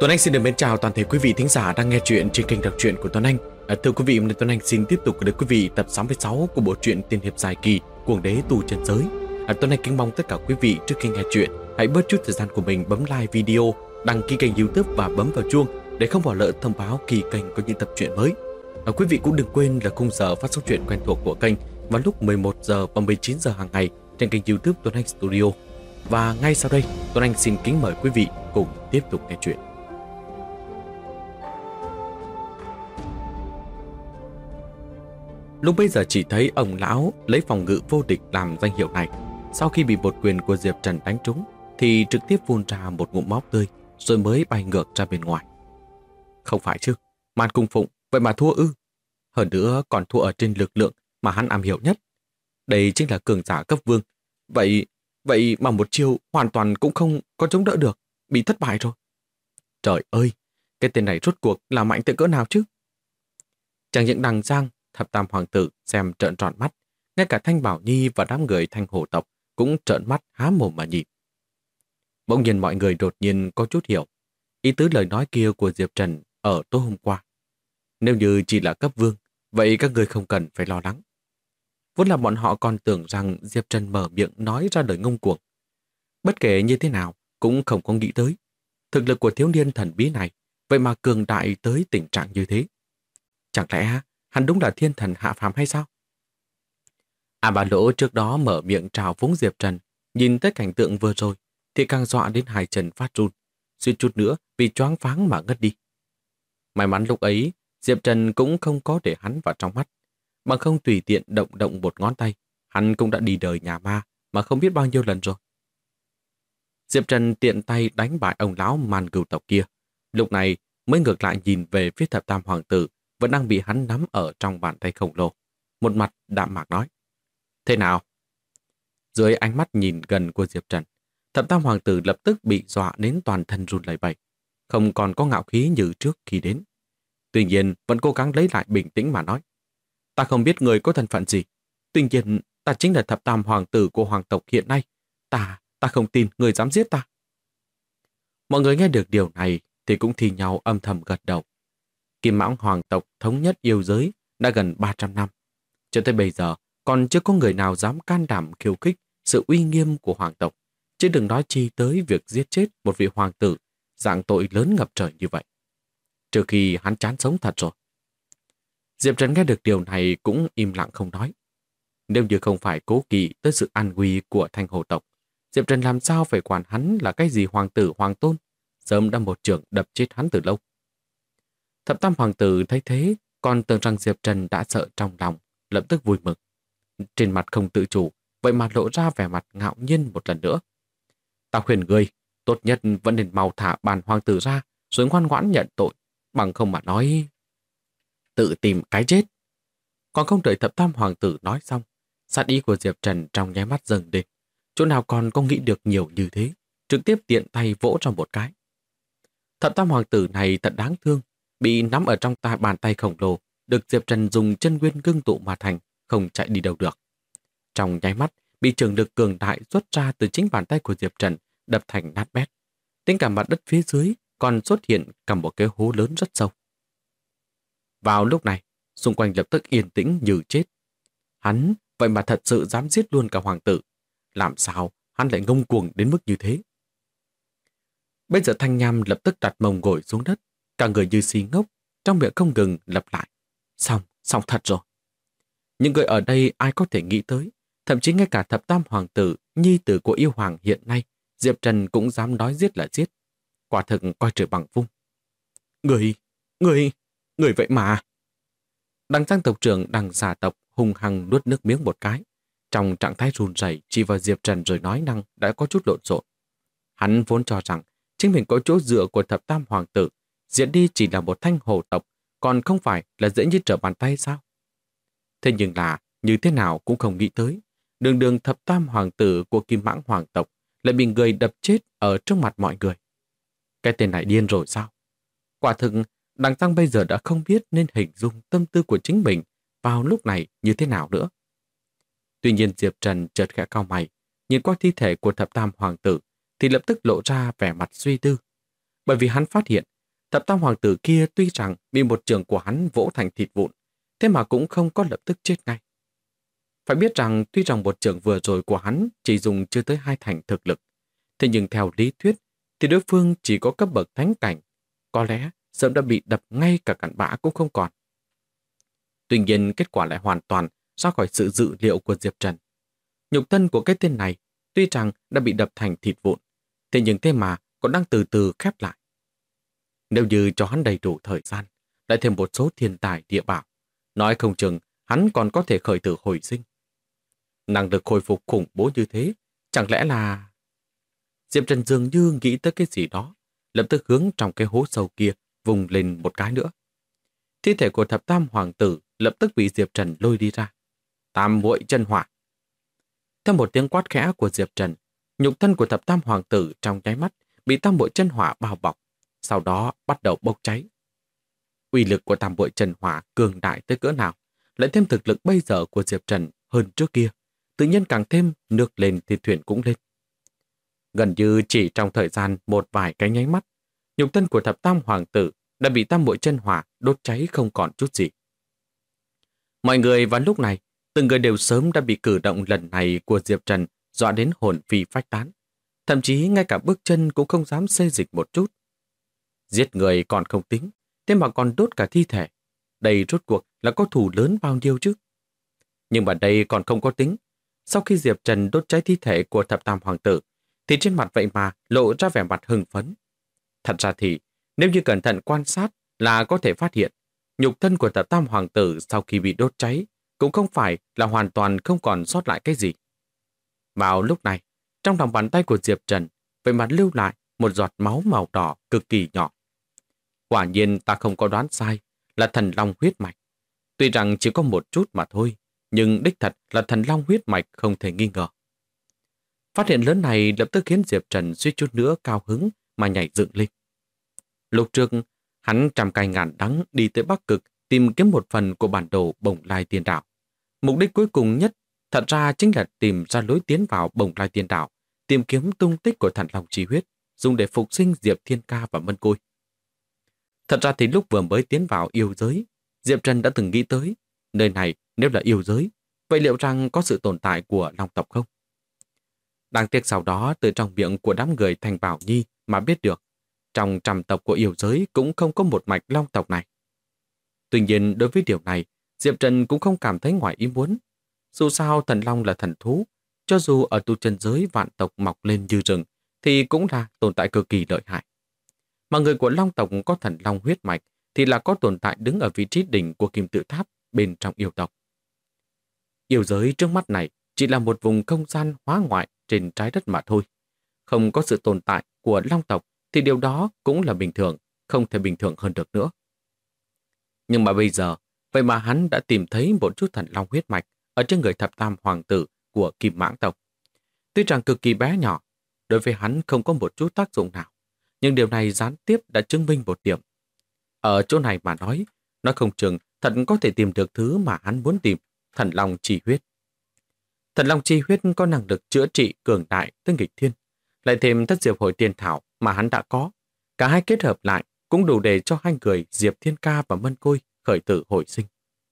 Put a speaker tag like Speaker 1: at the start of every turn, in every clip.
Speaker 1: Tuấn Anh xin được mến chào toàn thể quý vị thính giả đang nghe chuyện trên kênh đọc truyện của Tuấn Anh. Thưa quý vị, hôm nay Tuấn Anh xin tiếp tục gửi đến quý vị tập 66 của bộ truyện tiên hiệp dài kỳ Cuồng đế tu chân giới. Tuấn Anh kính mong tất cả quý vị trước khi nghe chuyện hãy bớt chút thời gian của mình bấm like video, đăng ký kênh YouTube và bấm vào chuông để không bỏ lỡ thông báo khi kênh có những tập truyện mới. Quý vị cũng đừng quên là khung giờ phát sóng truyện quen thuộc của kênh vào lúc 11 giờ và 19 giờ hàng ngày trên kênh YouTube Tuấn Anh Studio. Và ngay sau đây, Tuấn Anh xin kính mời quý vị cùng tiếp tục nghe chuyện. Lúc bấy giờ chỉ thấy ông lão lấy phòng ngự vô địch làm danh hiệu này. Sau khi bị một quyền của Diệp Trần đánh trúng thì trực tiếp phun ra một ngụm máu tươi rồi mới bay ngược ra bên ngoài. Không phải chứ, Man Cung Phụng vậy mà thua ư? Hơn nữa còn thua ở trên lực lượng mà hắn am hiểu nhất. Đây chính là cường giả cấp vương. Vậy mà một chiêu hoàn toàn cũng không có chống đỡ được, bị thất bại rồi. Trời ơi, cái tên này rốt cuộc là mạnh tới cỡ nào chứ? Chẳng những Đằng Giang, Thập Tam Hoàng tử xem trợn tròn mắt, ngay cả Thanh Bảo Nhi và đám người Thanh Hổ tộc cũng trợn mắt há mồm mà nhìn. Bỗng nhiên mọi người đột nhiên có chút hiểu ý tứ lời nói kia của Diệp Trần ở tối hôm qua. Nếu như chỉ là cấp vương, vậy các người không cần phải lo lắng. Vốn là bọn họ còn tưởng rằng Diệp Trần mở miệng nói ra lời ngông cuồng. Bất kể như thế nào cũng không có nghĩ tới thực lực của thiếu niên thần bí này vậy mà cường đại tới tình trạng như thế. Chẳng lẽ hắn đúng là thiên thần hạ phàm hay sao? Bà Lỗ trước đó mở miệng trào phúng Diệp Trần, nhìn tới cảnh tượng vừa rồi thì càng dọa đến hai chân phát run, suýt chút nữa vì choáng váng mà ngất đi. May mắn lúc ấy Diệp Trần cũng không có để hắn vào trong mắt, bằng không tùy tiện động một ngón tay, hắn cũng đã đi đời nhà ma mà không biết bao nhiêu lần rồi. Diệp Trần tiện tay đánh bại ông lão Man Cửu tộc kia, lúc này mới ngược lại nhìn về phía Thập Tam Hoàng tử vẫn đang bị hắn nắm ở trong bàn tay khổng lồ. Một mặt đạm mạc nói: Thế nào? Dưới ánh mắt nhìn gần của Diệp Trần, Thập Tam Hoàng tử lập tức bị dọa đến toàn thân run lẩy bẩy, không còn có ngạo khí như trước khi đến. Tuy nhiên vẫn cố gắng lấy lại bình tĩnh mà nói: Ta không biết người có thân phận gì. Tuy nhiên ta chính là Thập Tam Hoàng tử của hoàng tộc hiện nay. Ta không tin người dám giết ta. Mọi người nghe được điều này thì cũng thi nhau âm thầm gật đầu. Kim Mãng hoàng tộc thống nhất yêu giới đã gần 300 năm. Cho tới bây giờ còn chưa có người nào dám can đảm khiêu khích sự uy nghiêm của hoàng tộc, chứ đừng nói chi tới việc giết chết một vị hoàng tử dạng tội lớn ngập trời như vậy. Trừ khi hắn chán sống thật rồi. Diệp Trần nghe được điều này cũng im lặng không nói. Nếu như không phải cố kỵ tới sự an nguy của Thanh Hồ tộc, Diệp Trần làm sao phải quản hắn là cái gì hoàng tử hoàng tôn, sớm đã một chưởng đập chết hắn từ lâu. Thập Tam Hoàng tử thấy thế, còn tưởng rằng Diệp Trần đã sợ trong lòng, lập tức vui mừng. Trên mặt không tự chủ, vậy mà lộ ra vẻ mặt ngạo nhiên một lần nữa. Ta khuyên ngươi, tốt nhất vẫn nên mau thả bản hoàng tử ra, rồi ngoan ngoãn nhận tội, bằng không mà nói tự tìm cái chết. Còn không đợi Thập Tam Hoàng tử nói xong, sát ý của Diệp Trần trong nháy mắt dâng lên. Chỗ nào còn có nghĩ được nhiều như thế, trực tiếp tiện tay vỗ trong một cái. Thập Tam Hoàng tử này thật đáng thương, bị nắm ở trong bàn tay khổng lồ, được Diệp Trần dùng chân nguyên ngưng tụ mà thành, không chạy đi đâu được. Trong nháy mắt, bị trường lực cường đại xuất ra từ chính bàn tay của Diệp Trần, đập thành nát bét. Tính cả mặt đất phía dưới còn xuất hiện cả một cái hố lớn rất sâu. Vào lúc này, xung quanh lập tức yên tĩnh như chết. Hắn vậy mà thật sự dám giết luôn cả hoàng tử. Làm sao hắn lại ngông cuồng đến mức như thế? Bây giờ Thanh Nham lập tức đặt mông ngồi xuống đất, cả người như si ngốc, trong miệng không ngừng lặp lại: Xong thật rồi. Nhưng người ở đây ai có thể nghĩ tới, thậm chí ngay cả Thập Tam Hoàng tử, nhi tử của yêu hoàng hiện nay, Diệp Trần cũng dám nói giết là giết. Quả thực coi trời bằng vung. Người vậy mà. Đằng Giang tộc trưởng Đằng Giả tộc hung hăng nuốt nước miếng một cái, trong trạng thái run rẩy chỉ vào Diệp Trần rồi nói năng đã có chút lộn xộn. Hắn vốn cho rằng chính mình có chỗ dựa của Thập Tam Hoàng tử, diệt đi chỉ là một Thanh Hồ tộc, còn không phải là dễ như trở bàn tay sao? Thế nhưng là như thế nào cũng không nghĩ tới, đường Thập Tam Hoàng tử của Kim Mãng hoàng tộc lại bị người đập chết ở trước mặt mọi người. Cái tên này điên rồi sao? Quả thực Đằng Giang bây giờ đã không biết nên hình dung tâm tư của chính mình vào lúc này như thế nào nữa. Tuy nhiên Diệp Trần chợt khẽ cau mày, nhìn qua thi thể của Thập Tam Hoàng tử thì lập tức lộ ra vẻ mặt suy tư. bởi vì hắn phát hiện thập tam hoàng tử kia tuy rằng bị một chưởng của hắn vỗ thành thịt vụn, thế mà cũng không có lập tức chết ngay. Phải biết rằng tuy rằng một chưởng vừa rồi của hắn chỉ dùng chưa tới 2 thành thực lực, thế nhưng theo lý thuyết thì đối phương chỉ có cấp bậc thánh cảnh, có lẽ sớm đã bị đập ngay cả cặn bã cũng không còn. Tuy nhiên kết quả lại hoàn toàn ra khỏi sự dự liệu của Diệp Trần. Nhục thân của cái tên này tuy rằng đã bị đập thành thịt vụn, thế nhưng thế mà còn đang từ từ khép lại. Nếu như cho hắn đầy đủ thời gian, lại thêm một số thiên tài địa bảo, nói không chừng hắn còn có thể khởi tử hồi sinh. Năng lực hồi phục khủng bố như thế, chẳng lẽ là... Diệp Trần dường như nghĩ tới cái gì đó, lập tức hướng trong cái hố sâu kia vùng lên một cái nữa. Thi thể của thập tam hoàng tử lập tức bị Diệp Trần lôi đi ra. Tam muội chân hỏa. Theo một tiếng quát khẽ của Diệp Trần, nhục thân của thập tam hoàng tử trong nháy mắt bị tam muội chân hỏa bao bọc, sau đó bắt đầu bốc cháy. Uy lực của tam muội chân hỏa cường đại tới cỡ nào, lại thêm thực lực bây giờ của Diệp Trần hơn trước kia, tự nhiên càng thêm nước lên thì thuyền cũng lên. Gần như chỉ trong thời gian một vài cái nháy mắt, nhục thân của thập tam hoàng tử đã bị tam muội chân hỏa đốt cháy không còn chút gì. Mọi người vào lúc này, từng người đều sớm đã bị cử động lần này của Diệp Trần dọa đến hồn phi phách tán. Thậm chí ngay cả bước chân cũng không dám xê dịch một chút. Giết người còn không tính, thế mà còn đốt cả thi thể. Đây rốt cuộc là có thù lớn bao nhiêu chứ? Nhưng mà đây còn không có tính. Sau khi Diệp Trần đốt cháy thi thể của thập tam hoàng tử, thì trên mặt vậy mà lộ ra vẻ mặt hưng phấn. Thật ra thì, nếu như cẩn thận quan sát là có thể phát hiện, nhục thân của thập tam hoàng tử sau khi bị đốt cháy cũng không phải là hoàn toàn không còn sót lại cái gì. Vào lúc này, trong lòng bàn tay của Diệp Trần vậy mà lưu lại một giọt máu màu đỏ cực kỳ nhỏ. Quả nhiên ta không có đoán sai, là thần long huyết mạch. Tuy rằng chỉ có một chút mà thôi, nhưng đích thật là thần long huyết mạch không thể nghi ngờ. Phát hiện lớn này lập tức khiến Diệp Trần suýt chút nữa cao hứng mà nhảy dựng lên. Lúc trước, hắn trăm cay ngàn đắng đi tới Bắc Cực tìm kiếm một phần của bản đồ Bồng Lai Tiên Đảo. Mục đích cuối cùng nhất thật ra chính là tìm ra lối tiến vào Bồng Lai Tiên Đảo, tìm kiếm tung tích của thần long chi huyết, dùng để phục sinh Diệp Thiên Ca và Mân Côi. Thật ra thì lúc vừa mới tiến vào yêu giới, Diệp Trần đã từng nghĩ tới, nơi này nếu là yêu giới, vậy liệu rằng có sự tồn tại của long tộc không? Đáng tiếc sau đó từ trong miệng của đám người Thành Bảo Nhi mà biết được, trong trăm tộc của yêu giới cũng không có một mạch long tộc này. Tuy nhiên đối với điều này, Diệp Trần cũng không cảm thấy ngoài ý muốn. Dù sao thần long là thần thú, cho dù ở tu chân giới vạn tộc mọc lên như rừng, thì cũng là tồn tại cực kỳ lợi hại. Mà người của long tộc có thần long huyết mạch thì là có tồn tại đứng ở vị trí đỉnh của kim tự tháp bên trong yêu tộc. Yêu giới trước mắt này chỉ là một vùng không gian hóa ngoại trên trái đất mà thôi. Không có sự tồn tại của long tộc thì điều đó cũng là bình thường, không thể bình thường hơn được nữa. Nhưng mà bây giờ, vậy mà hắn đã tìm thấy một chút thần long huyết mạch ở trên người thập tam hoàng tử của Kim Mãng tộc. Tuy rằng cực kỳ bé nhỏ, đối với hắn không có một chút tác dụng nào, nhưng điều này gián tiếp đã chứng minh một điểm. Ở chỗ này mà nói không chừng thật có thể tìm được thứ mà hắn muốn tìm, thần long chi huyết. Thần long chi huyết có năng lực chữa trị cường đại tới nghịch thiên, lại thêm thất diệp hội tiên thảo mà hắn đã có. Cả hai kết hợp lại cũng đủ để cho hai người Diệp Thiên Ca và Mân Côi khởi tử hồi sinh.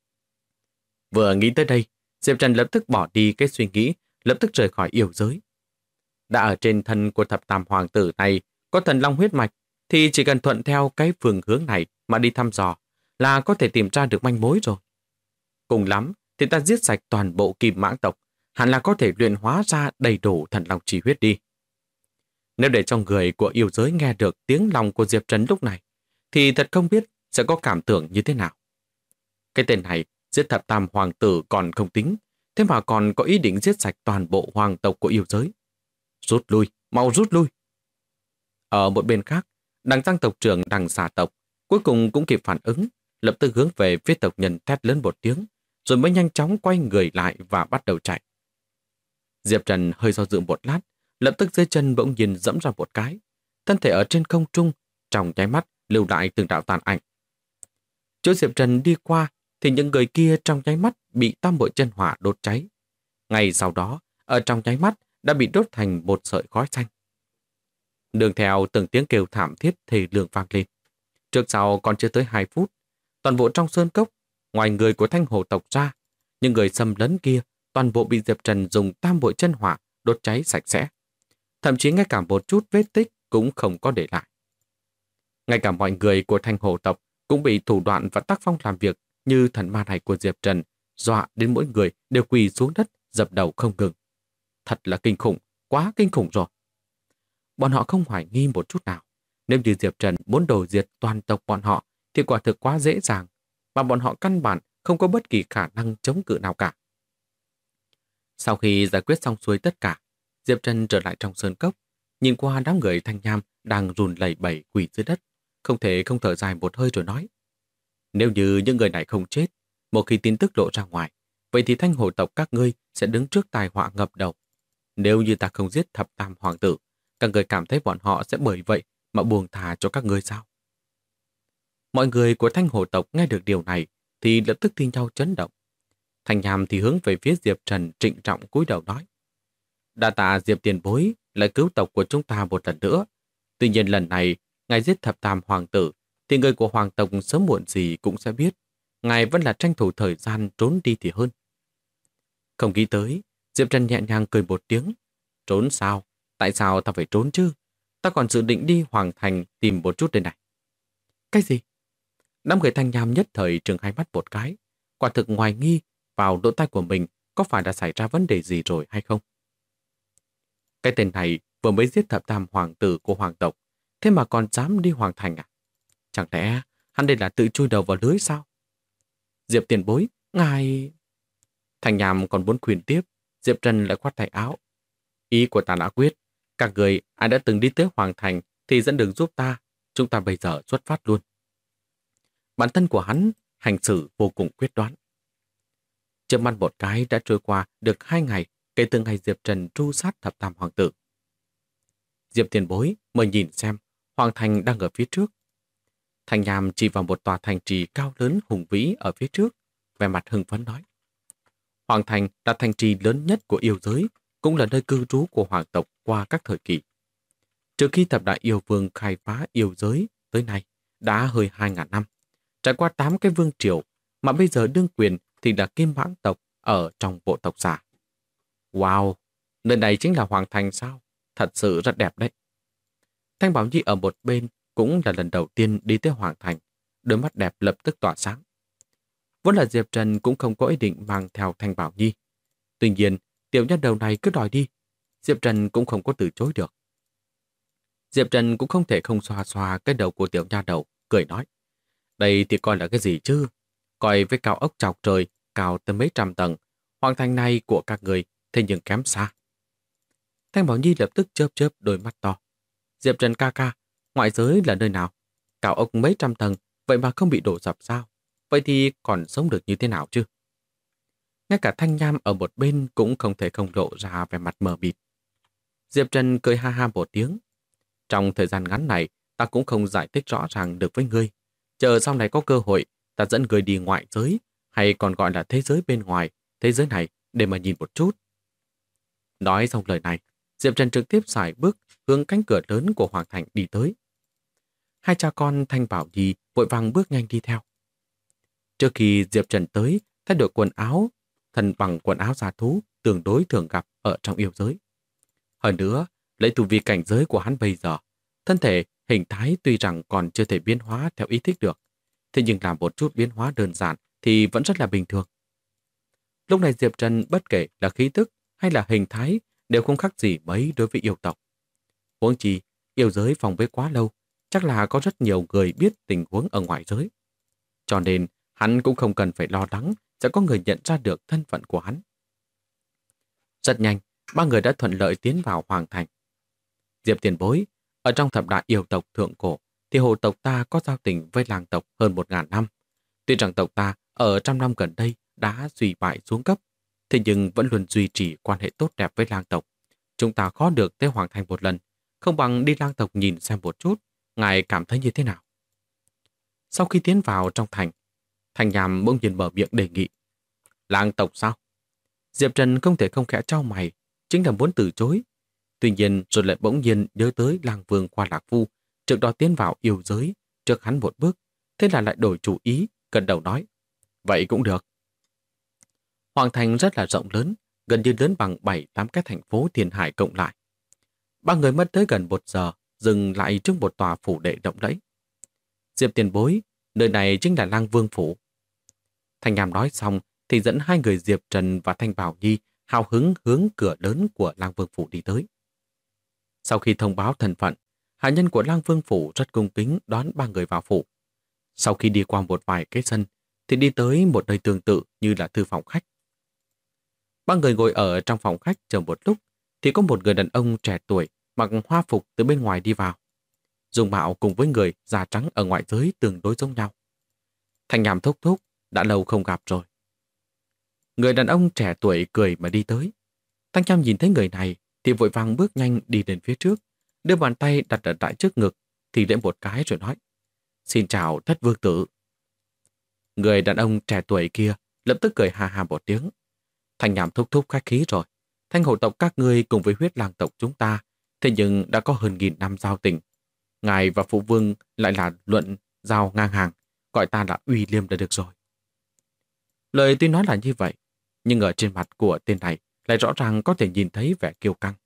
Speaker 1: Vừa nghĩ tới đây, Diệp Trần lập tức bỏ đi cái suy nghĩ, lập tức rời khỏi yêu giới. Đã ở trên thân của thập tam hoàng tử này có thần long huyết mạch, thì chỉ cần thuận theo cái phương hướng này mà đi thăm dò là có thể tìm ra được manh mối rồi. Cùng lắm thì ta giết sạch toàn bộ Kim Mãng tộc, hẳn là có thể luyện hóa ra đầy đủ thần long chi huyết đi. Nếu để cho người của yêu giới nghe được tiếng lòng của Diệp Trần lúc này, thì thật không biết sẽ có cảm tưởng như thế nào. Cái tên này giết thập tam hoàng tử còn không tính, thế mà còn có ý định giết sạch toàn bộ hoàng tộc của yêu giới. Rút lui, mau rút lui. Ở một bên khác, đằng Giang tộc trưởng đằng Xà tộc cuối cùng cũng kịp phản ứng, lập tức hướng về phía tộc nhân thét lớn một tiếng, rồi mới nhanh chóng quay người lại và bắt đầu chạy. Diệp Trần hơi do dự một lát, lập tức dưới chân bỗng nhiên dẫm ra một cái, thân thể ở trên không trung, trong nháy mắt lưu lại từng đạo tàn ảnh. Chỗ Diệp Trần đi qua thì những người kia trong nháy mắt bị tam bội chân hỏa đốt cháy. Ngay sau đó, ở trong nháy mắt đã bị đốt thành một sợi khói xanh. Đường theo từng tiếng kêu thảm thiết thề lương vang lên. Trước sau còn chưa tới 2 phút, toàn bộ trong sơn cốc, ngoài người của Thanh Hồ tộc ra, những người xâm lấn kia toàn bộ bị Diệp Trần dùng tam bội chân hỏa đốt cháy sạch sẽ. Thậm chí ngay cả một chút vết tích cũng không có để lại. Ngay cả mọi người của Thanh Hồ tộc cũng bị thủ đoạn và tác phong làm việc như thần ma này của Diệp Trần dọa đến mỗi người đều quỳ xuống đất dập đầu không ngừng. Thật là kinh khủng, quá kinh khủng rồi. Bọn họ không hoài nghi một chút nào. Nếu như Diệp Trần muốn đổ diệt toàn tộc bọn họ thì quả thực quá dễ dàng, mà bọn họ căn bản không có bất kỳ khả năng chống cự nào cả. Sau khi giải quyết xong xuôi tất cả, Diệp Trần trở lại trong sơn cốc, nhìn qua đám người Thanh Nham đang run lẩy bẩy quỳ dưới đất, không thể không thở dài một hơi rồi nói. Nếu như những người này không chết, một khi tin tức lộ ra ngoài, vậy thì Thanh Hồ tộc các ngươi sẽ đứng trước tai họa ngập đầu. Nếu như ta không giết thập tam hoàng tử, các người cảm thấy bọn họ sẽ bởi vậy mà buông thà cho các ngươi sao? Mọi người của Thanh Hồ tộc nghe được điều này thì lập tức thi nhau chấn động. Thanh Nham thì hướng về phía Diệp Trần trịnh trọng cúi đầu nói. Đa tạ Diệp tiền bối lại cứu tộc của chúng ta một lần nữa. Tuy nhiên lần này, ngài giết thập tam hoàng tử, thì người của hoàng tộc sớm muộn gì cũng sẽ biết. Ngài vẫn là tranh thủ thời gian trốn đi thì hơn. Không nghĩ tới, Diệp Trần nhẹ nhàng cười một tiếng. Trốn sao? Tại sao ta phải trốn chứ? Ta còn dự định đi Hoàng Thành tìm một chút đây này. Cái gì? Đám người Thanh Nham nhất thời trừng hai mắt một cái. Quả thực hoài nghi vào lỗ tai của mình có phải đã xảy ra vấn đề gì rồi hay không? Cái tên này vừa mới giết thập tam hoàng tử của hoàng tộc, thế mà còn dám đi Hoàng Thành à? Chẳng lẽ hắn đây là tự chui đầu vào lưới sao? Diệp tiền bối, ngài... Thanh Nham còn muốn khuyên tiếp, Diệp Trần lại khoát tay áo. Ý của ta đã quyết, các người ai đã từng đi tới Hoàng Thành thì dẫn đường giúp ta, chúng ta bây giờ xuất phát luôn. Bản thân của hắn hành xử vô cùng quyết đoán. Trước mắt một cái đã trôi qua được 2 ngày kể từ ngày Diệp Trần tru sát thập tam hoàng tử. Diệp tiền bối mời nhìn xem, Hoàng Thành đang ở phía trước. Thanh Nham chỉ vào một tòa thành trì cao lớn hùng vĩ ở phía trước, vẻ mặt hưng phấn nói. Hoàng Thành là thành trì lớn nhất của yêu giới, cũng là nơi cư trú của hoàng tộc qua các thời kỳ. Trước khi thập đại yêu vương khai phá yêu giới tới nay, đã hơi 2.000 năm, trải qua 8 cái vương triều, mà bây giờ đương quyền thì là Kim Mãng tộc ở trong bộ tộc giả. Wow, nơi này chính là Hoàng Thành sao? Thật sự rất đẹp đấy. Thanh Bảo Nhi ở một bên cũng là lần đầu tiên đi tới Hoàng Thành, đôi mắt đẹp lập tức tỏa sáng. Vốn là Diệp Trần cũng không có ý định mang theo Thanh Bảo Nhi. Tuy nhiên, tiểu nha đầu này cứ đòi đi, Diệp Trần cũng không có từ chối được. Diệp Trần cũng không thể không xoa xoa cái đầu của tiểu nha đầu, cười nói. Đây thì coi là cái gì chứ? Coi với cao ốc chọc trời, cao tới mấy trăm tầng, Hoàng Thành này của các người thế nhưng kém xa. Thanh Bảo Nhi lập tức chớp chớp đôi mắt to. Diệp Trần ca ca, ngoại giới là nơi nào? Cao ốc mấy trăm tầng, vậy mà không bị đổ sập sao? Vậy thì còn sống được như thế nào chứ? Ngay cả Thanh Nham ở một bên cũng không thể không lộ ra vẻ mặt mờ mịt. Diệp Trần cười ha ha một tiếng. Trong thời gian ngắn này, ta cũng không giải thích rõ ràng được với ngươi. Chờ sau này có cơ hội, ta dẫn ngươi đi ngoại giới, hay còn gọi là thế giới bên ngoài, thế giới này để mà nhìn một chút. Nói xong lời này, Diệp Trần trực tiếp xài bước hướng cánh cửa lớn của Hoàng Thành đi tới. Hai cha con Thanh Bảo Nhi vội vàng bước nhanh đi theo. Trước khi Diệp Trần tới, thay đổi quần áo, thân bằng quần áo gia thú tương đối thường gặp ở trong yêu giới. Hơn nữa, lấy tu vi cảnh giới của hắn bây giờ, thân thể, hình thái tuy rằng còn chưa thể biến hóa theo ý thích được, thế nhưng làm một chút biến hóa đơn giản thì vẫn rất là bình thường. Lúc này Diệp Trần bất kể là khí tức hay là hình thái đều không khác gì mấy đối với yêu tộc. Huống chi, yêu giới phòng bế quá lâu, chắc là có rất nhiều người biết tình huống ở ngoài giới. Cho nên, hắn cũng không cần phải lo lắng sẽ có người nhận ra được thân phận của hắn. Rất nhanh, 3 người đã thuận lợi tiến vào Hoàng Thành. Diệp tiền bối, ở trong thập đại yêu tộc thượng cổ, thì hồ tộc ta có giao tình với làng tộc hơn 1.000 năm. Tuy rằng tộc ta ở trăm năm gần đây đã suy bại xuống cấp, thế nhưng vẫn luôn duy trì quan hệ tốt đẹp với lang tộc. Chúng ta khó được tới Hoàng Thành một lần, không bằng đi lang tộc nhìn xem một chút, ngài cảm thấy như thế nào? Sau khi tiến vào trong thành, Thanh Nham bỗng nhiên mở miệng đề nghị. Lang tộc sao? Diệp Trần không thể không khẽ trao mày, chính là muốn từ chối. Tuy nhiên rồi lại bỗng nhiên nhớ tới Lang Vương Khoa Lạc Phu, trước đó tiến vào yêu giới, trước hắn một bước, thế là lại đổi chủ ý, gật đầu nói. Vậy cũng được. Hoàng thành rất là rộng lớn, gần như lớn bằng 7-8 cái thành phố thiên hải cộng lại. Ba người mất tới gần 1 giờ, dừng lại trước một tòa phủ đệ rộng rãi. Diệp tiền bối, nơi này chính là Lang Vương Phủ. Thanh Nham nói xong thì dẫn hai người Diệp Trần và Thanh Bảo Nhi hào hứng hướng cửa lớn của Lang Vương Phủ đi tới. Sau khi thông báo thân phận, hạ nhân của Lang Vương Phủ rất cung kính đón ba người vào phủ. Sau khi đi qua một vài cái sân, thì đi tới một nơi tương tự như là thư phòng khách. Ba người ngồi ở trong phòng khách chờ một lúc, thì có một người đàn ông trẻ tuổi mặc hoa phục từ bên ngoài đi vào. Dung mạo cùng với người da trắng ở ngoại giới tương đối giống nhau. Thanh Nham thúc thúc, đã lâu không gặp rồi. Người đàn ông trẻ tuổi cười mà đi tới. Thanh Nham nhìn thấy người này thì vội vàng bước nhanh đi đến phía trước, đưa bàn tay đặt ở tại trước ngực, thì lễ một cái rồi nói: Xin chào Thất Vương Tử. Người đàn ông trẻ tuổi kia lập tức cười ha ha một tiếng. Thanh Nham thúc thúc khách khí rồi. Thanh hổ tộc các ngươi cùng với huyết lang tộc chúng ta, thế nhưng đã có hơn 1000 năm giao tình. Ngài và phụ vương lại là luận giao ngang hàng, gọi ta là Uy Liêm đã được rồi. Lời tuy nói là như vậy, nhưng ở trên mặt của tên này lại rõ ràng có thể nhìn thấy vẻ kiêu căng.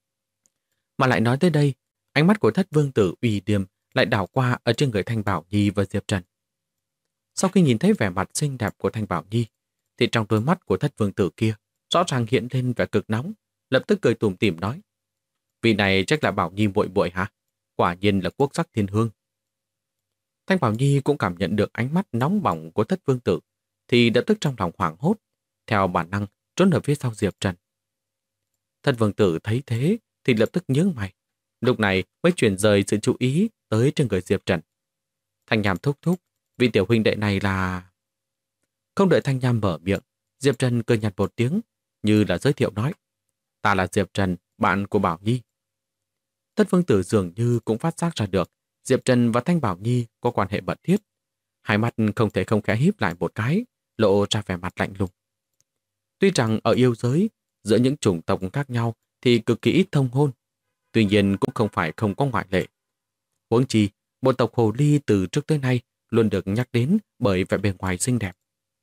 Speaker 1: Mà lại nói tới đây, ánh mắt của Thất Vương Tử Uy Liêm lại đảo qua ở trên người Thanh Bảo Nhi và Diệp Trần. Sau khi nhìn thấy vẻ mặt xinh đẹp của Thanh Bảo Nhi, thì trong đôi mắt của Thất Vương Tử kia rõ ràng hiện lên vẻ cực nóng, lập tức cười tủm tỉm nói: Vị này chắc là Bảo Nhi muội muội hả? Quả nhiên là quốc sắc thiên hương. Thanh Bảo Nhi cũng cảm nhận được ánh mắt nóng bỏng của Thất Vương Tử, thì lập tức trong lòng hoảng hốt, theo bản năng trốn ở phía sau Diệp Trần. Thất Vương Tử thấy thế thì lập tức nhướng mày, lúc này mới chuyển rời sự chú ý tới trên người Diệp Trần. Thanh Nham thúc thúc, vị tiểu huynh đệ này là... Không đợi Thanh Nham mở miệng, Diệp Trần cười nhạt một tiếng, như là giới thiệu nói: Ta là Diệp Trần, bạn của Bảo Nhi. Thất Vương Tử dường như cũng phát giác ra được Diệp Trần và Thanh Bảo Nhi có quan hệ mật thiết. Hai mắt không thể không khẽ híp lại một cái, lộ ra vẻ mặt lạnh lùng. Tuy rằng ở yêu giới, giữa những chủng tộc khác nhau thì cực kỳ ít thông hôn, tuy nhiên cũng không phải không có ngoại lệ. Huống chi, bộ tộc Hồ Ly từ trước tới nay luôn được nhắc đến bởi vẻ bề ngoài xinh đẹp.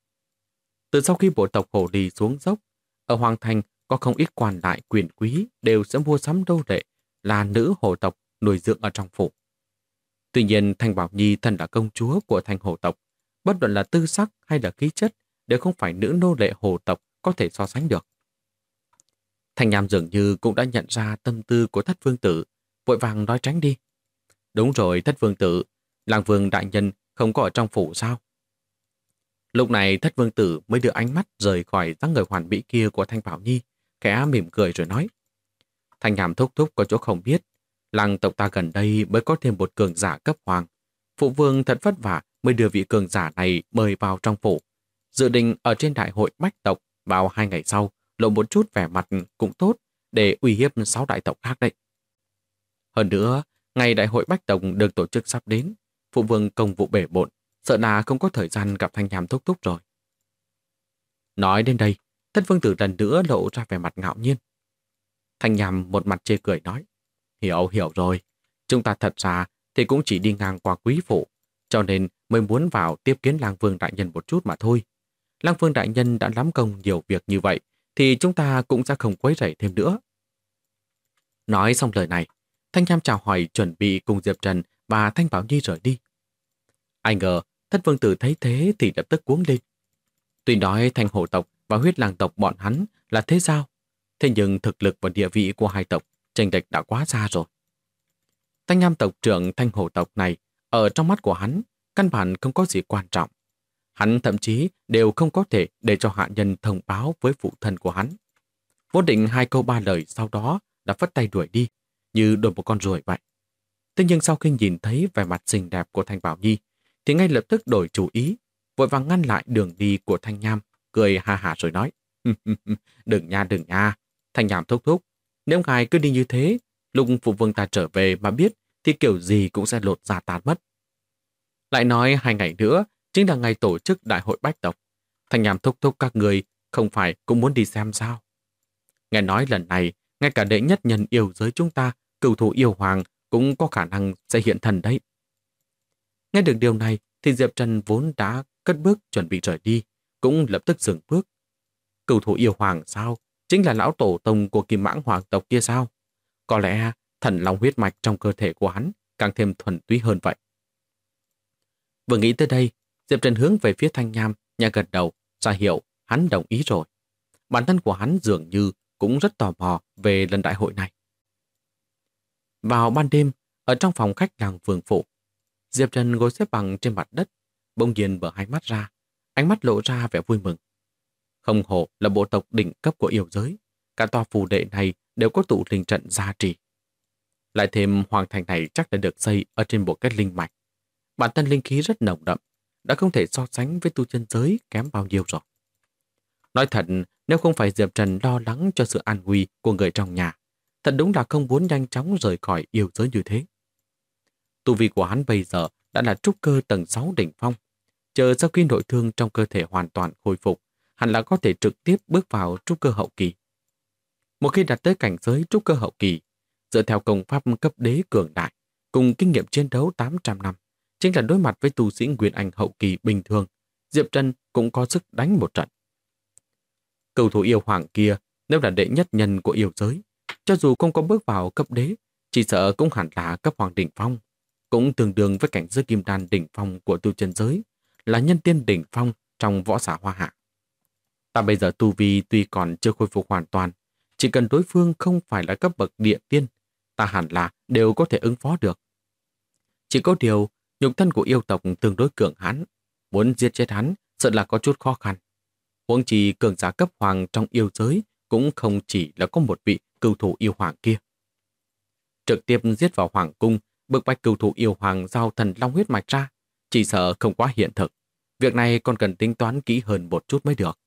Speaker 1: Từ sau khi bộ tộc Hồ Ly xuống dốc, ở Hoàng Thành có không ít quan lại quyền quý đều sẽ mua sắm đô lệ là nữ hồ tộc nuôi dưỡng ở trong phủ. Tuy nhiên, Thanh Bảo Nhi thân là công chúa của Thanh hồ tộc, bất luận là tư sắc hay là khí chất đều không phải nữ nô lệ hồ tộc có thể so sánh được. Thanh Nham dường như cũng đã nhận ra tâm tư của Thất Vương Tử, vội vàng nói tránh đi. Đúng rồi Thất Vương Tử, Lang Vương đại nhân không có ở trong phủ sao? Lúc này Thất Vương Tử mới đưa ánh mắt rời khỏi dáng người hoàn mỹ kia của Thanh Bảo Nhi, khẽ mỉm cười rồi nói: Thanh Nham thúc thúc có chỗ không biết, Lang tộc ta gần đây mới có thêm một cường giả cấp hoàng. Phụ vương thật vất vả mới đưa vị cường giả này mời vào trong phủ. Dự định ở trên đại hội bách tộc vào 2 ngày sau lộ một chút vẻ mặt cũng tốt để uy hiếp 6 đại tộc khác đấy. Hơn nữa, ngày đại hội bách tộc được tổ chức sắp đến, phụ vương công vụ bể bộn, sợ là không có thời gian gặp Thanh Nham thúc thúc rồi. Nói đến đây, Thất Vương Tử lần nữa lộ ra vẻ mặt ngạo nhiên. Thanh Nham một mặt chê cười nói: Hiểu rồi, chúng ta thật ra thì cũng chỉ đi ngang qua quý phủ, cho nên mới muốn vào tiếp kiến Lang Vương đại nhân một chút mà thôi. Lang Vương đại nhân đã lắm công nhiều việc như vậy, thì chúng ta cũng sẽ không quấy rầy thêm nữa. Nói xong lời này, Thanh Nham chào hỏi chuẩn bị cùng Diệp Trần và Thanh Bảo Nhi rời đi. Ai ngờ, Thất Vương Tử thấy thế thì lập tức cuống lên. Tuy nói Thanh hổ tộc và huyết lang tộc bọn hắn là thế sao, thế nhưng thực lực và địa vị của hai tộc chênh lệch đã quá xa rồi. Thanh Nham tộc trưởng Thanh hổ tộc này ở trong mắt của hắn căn bản không có gì quan trọng. Hắn thậm chí đều không có thể để cho hạ nhân thông báo với phụ thân của hắn. Vốn định 2 câu 3 lời sau đó đã phất tay đuổi đi, như đuổi một con ruồi vậy. Thế nhưng sau khi nhìn thấy vẻ mặt xinh đẹp của Thanh Bảo Nhi, thì ngay lập tức đổi chủ ý, vội vàng ngăn lại đường đi của Thanh Nham, cười ha hả rồi nói: đừng nha, Thanh Nham thúc thúc, nếu ngài cứ đi như thế, lúc phụ vương ta trở về mà biết thì kiểu gì cũng sẽ lột da tàn mất. Lại nói 2 ngày nữa chính là ngày tổ chức đại hội bách tộc. Thanh Nham thúc thúc các người không phải cũng muốn đi xem sao? Nghe nói lần này ngay cả đệ nhất nhân yêu giới chúng ta, cửu thủ yêu hoàng, cũng có khả năng sẽ hiện thần đấy. Nghe được điều này thì Diệp Trần vốn đã cất bước chuẩn bị rời đi, cũng lập tức dừng bước. Cửu thủ yêu hoàng sao? Chính là lão tổ tông của Kim Mãng hoàng tộc kia sao? Có lẽ thần long huyết mạch trong cơ thể của hắn càng thêm thuần túy hơn vậy. Vừa nghĩ tới đây, Diệp Trần hướng về phía Thanh Nham, nhà gật đầu, ra hiệu hắn đồng ý rồi. Bản thân của hắn dường như cũng rất tò mò về lần đại hội này. Vào ban đêm, ở trong phòng khách làng Vương Phủ, Diệp Trần ngồi xếp bằng trên mặt đất, bỗng nhiên mở hai mắt ra, ánh mắt lộ ra vẻ vui mừng. Không hổ là bộ tộc đỉnh cấp của yêu giới, cả tòa phù đệ này đều có tụ linh trận gia trì. Lại thêm hoàng thành này chắc đã được xây ở trên bộ kết linh mạch. Bản thân linh khí rất nồng đậm, đã không thể so sánh với tu chân giới kém bao nhiêu rồi. Nói thật, nếu không phải Diệp Trần lo lắng cho sự an nguy của người trong nhà, thật đúng là không muốn nhanh chóng rời khỏi yêu giới như thế. Tu vi của hắn bây giờ đã là trúc cơ tầng 6 đỉnh phong. Chờ sau khi nội thương trong cơ thể hoàn toàn khôi phục, hẳn là có thể trực tiếp bước vào trúc cơ hậu kỳ. Một khi đạt tới cảnh giới trúc cơ hậu kỳ, dựa theo công pháp cấp đế cường đại, cùng kinh nghiệm chiến đấu 800 năm, chính là đối mặt với tu sĩ Nguyên Anh hậu kỳ bình thường, Diệp Trần cũng có sức đánh một trận. Cửu thủ yêu hoàng kia, nếu là đệ nhất nhân của yêu giới, cho dù không có bước vào cấp đế, chỉ sợ cũng hẳn là cấp hoàng đỉnh phong, cũng tương đương với cảnh giới kim đan đỉnh phong của tu chân giới, là nhân tiên đỉnh phong trong võ giả hoa hạ. Ta bây giờ tu vi tuy còn chưa khôi phục hoàn toàn, chỉ cần đối phương không phải là cấp bậc địa tiên, ta hẳn là đều có thể ứng phó được. Chỉ có điều, nhục thân của yêu tộc tương đối cường hãn, muốn giết chết hắn sợ là có chút khó khăn. Huống chi cường giả cấp hoàng trong yêu giới cũng không chỉ là có một vị cửu thủ yêu hoàng kia. Trực tiếp giết vào hoàng cung, bức bách cửu thủ yêu hoàng giao thần long huyết mạch ra, chỉ sợ không quá hiện thực. Việc này còn cần tính toán kỹ hơn một chút mới được.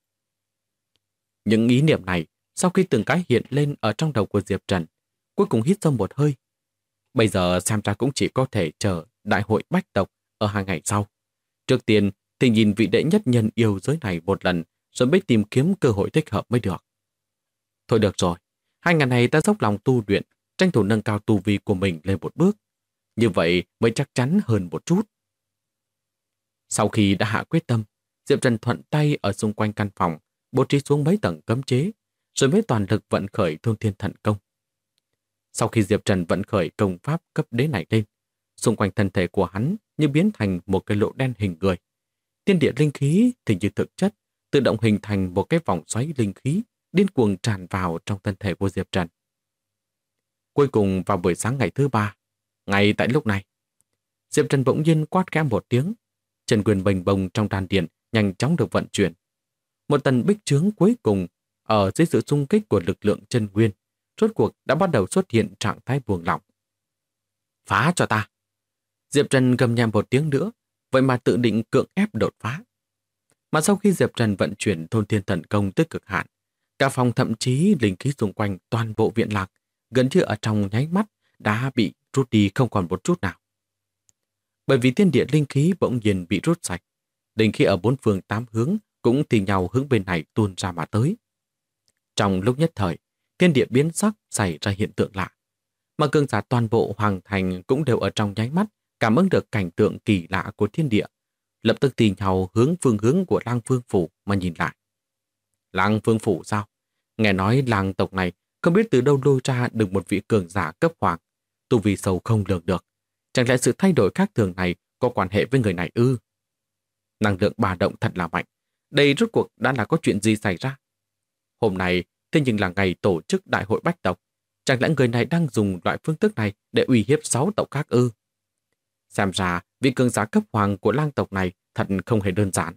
Speaker 1: Những ý niệm này, sau khi từng cái hiện lên ở trong đầu của Diệp Trần, cuối cùng hít sâu một hơi. Bây giờ xem ra cũng chỉ có thể chờ đại hội bách tộc ở 2 ngày sau. Trước tiên thì nhìn vị đệ nhất nhân yêu giới này một lần, rồi mới tìm kiếm cơ hội thích hợp mới được. Thôi được rồi, 2 ngày này ta dốc lòng tu luyện, tranh thủ nâng cao tu vi của mình lên một bước. Như vậy mới chắc chắn hơn một chút. Sau khi đã hạ quyết tâm, Diệp Trần thuận tay ở xung quanh căn phòng, bố trí xuống mấy tầng cấm chế, rồi mới toàn lực vận khởi Thôn Thiên Thần Công. Sau khi Diệp Trần vận khởi công pháp cấp đế này lên, xung quanh thân thể của hắn như biến thành một cái lỗ đen hình người. Thiên địa linh khí thì như thực chất, tự động hình thành một cái vòng xoáy linh khí điên cuồng tràn vào trong thân thể của Diệp Trần. Cuối cùng vào buổi sáng ngày thứ 3, ngay tại lúc này, Diệp Trần bỗng nhiên quát khẽ một tiếng, chân quyền bềnh bồng trong đan điền nhanh chóng được vận chuyển. Một tầng bích chướng cuối cùng ở dưới sự xung kích của lực lượng chân nguyên, rốt cuộc đã bắt đầu xuất hiện trạng thái buông lỏng. Phá cho ta! Diệp Trần gầm nhẹ một tiếng nữa, vậy mà tự định cưỡng ép đột phá. Mà sau khi Diệp Trần vận chuyển Thôn Thiên Thần Công tới cực hạn, cả phòng thậm chí linh khí xung quanh toàn bộ viện lạc, gần như ở trong nháy mắt đã bị rút đi không còn một chút nào. Bởi vì thiên địa linh khí bỗng nhiên bị rút sạch, linh khí ở 4 phương 8 hướng cũng thì nhau hướng bên này tuôn ra mà tới. Trong lúc nhất thời, thiên địa biến sắc xảy ra hiện tượng lạ. Mà cường giả toàn bộ hoàng thành cũng đều ở trong nháy mắt cảm ứng được cảnh tượng kỳ lạ của thiên địa, lập tức tìm nhau hướng phương hướng của Lang Vương Phủ mà nhìn lại. Lang Vương Phủ sao? Nghe nói làng tộc này không biết từ đâu lôi ra được một vị cường giả cấp hoàng, tu vi sâu không lường được. Chẳng lẽ sự thay đổi khác thường này có quan hệ với người này ư? Năng lượng bà động thật là mạnh. Đây rốt cuộc đã là có chuyện gì xảy ra? Hôm nay thế nhưng là ngày tổ chức đại hội bách tộc. Chẳng lẽ người này đang dùng loại phương thức này để uy hiếp 6 tộc khác ư? Xem ra vị cường giả cấp hoàng của lang tộc này thật không hề đơn giản.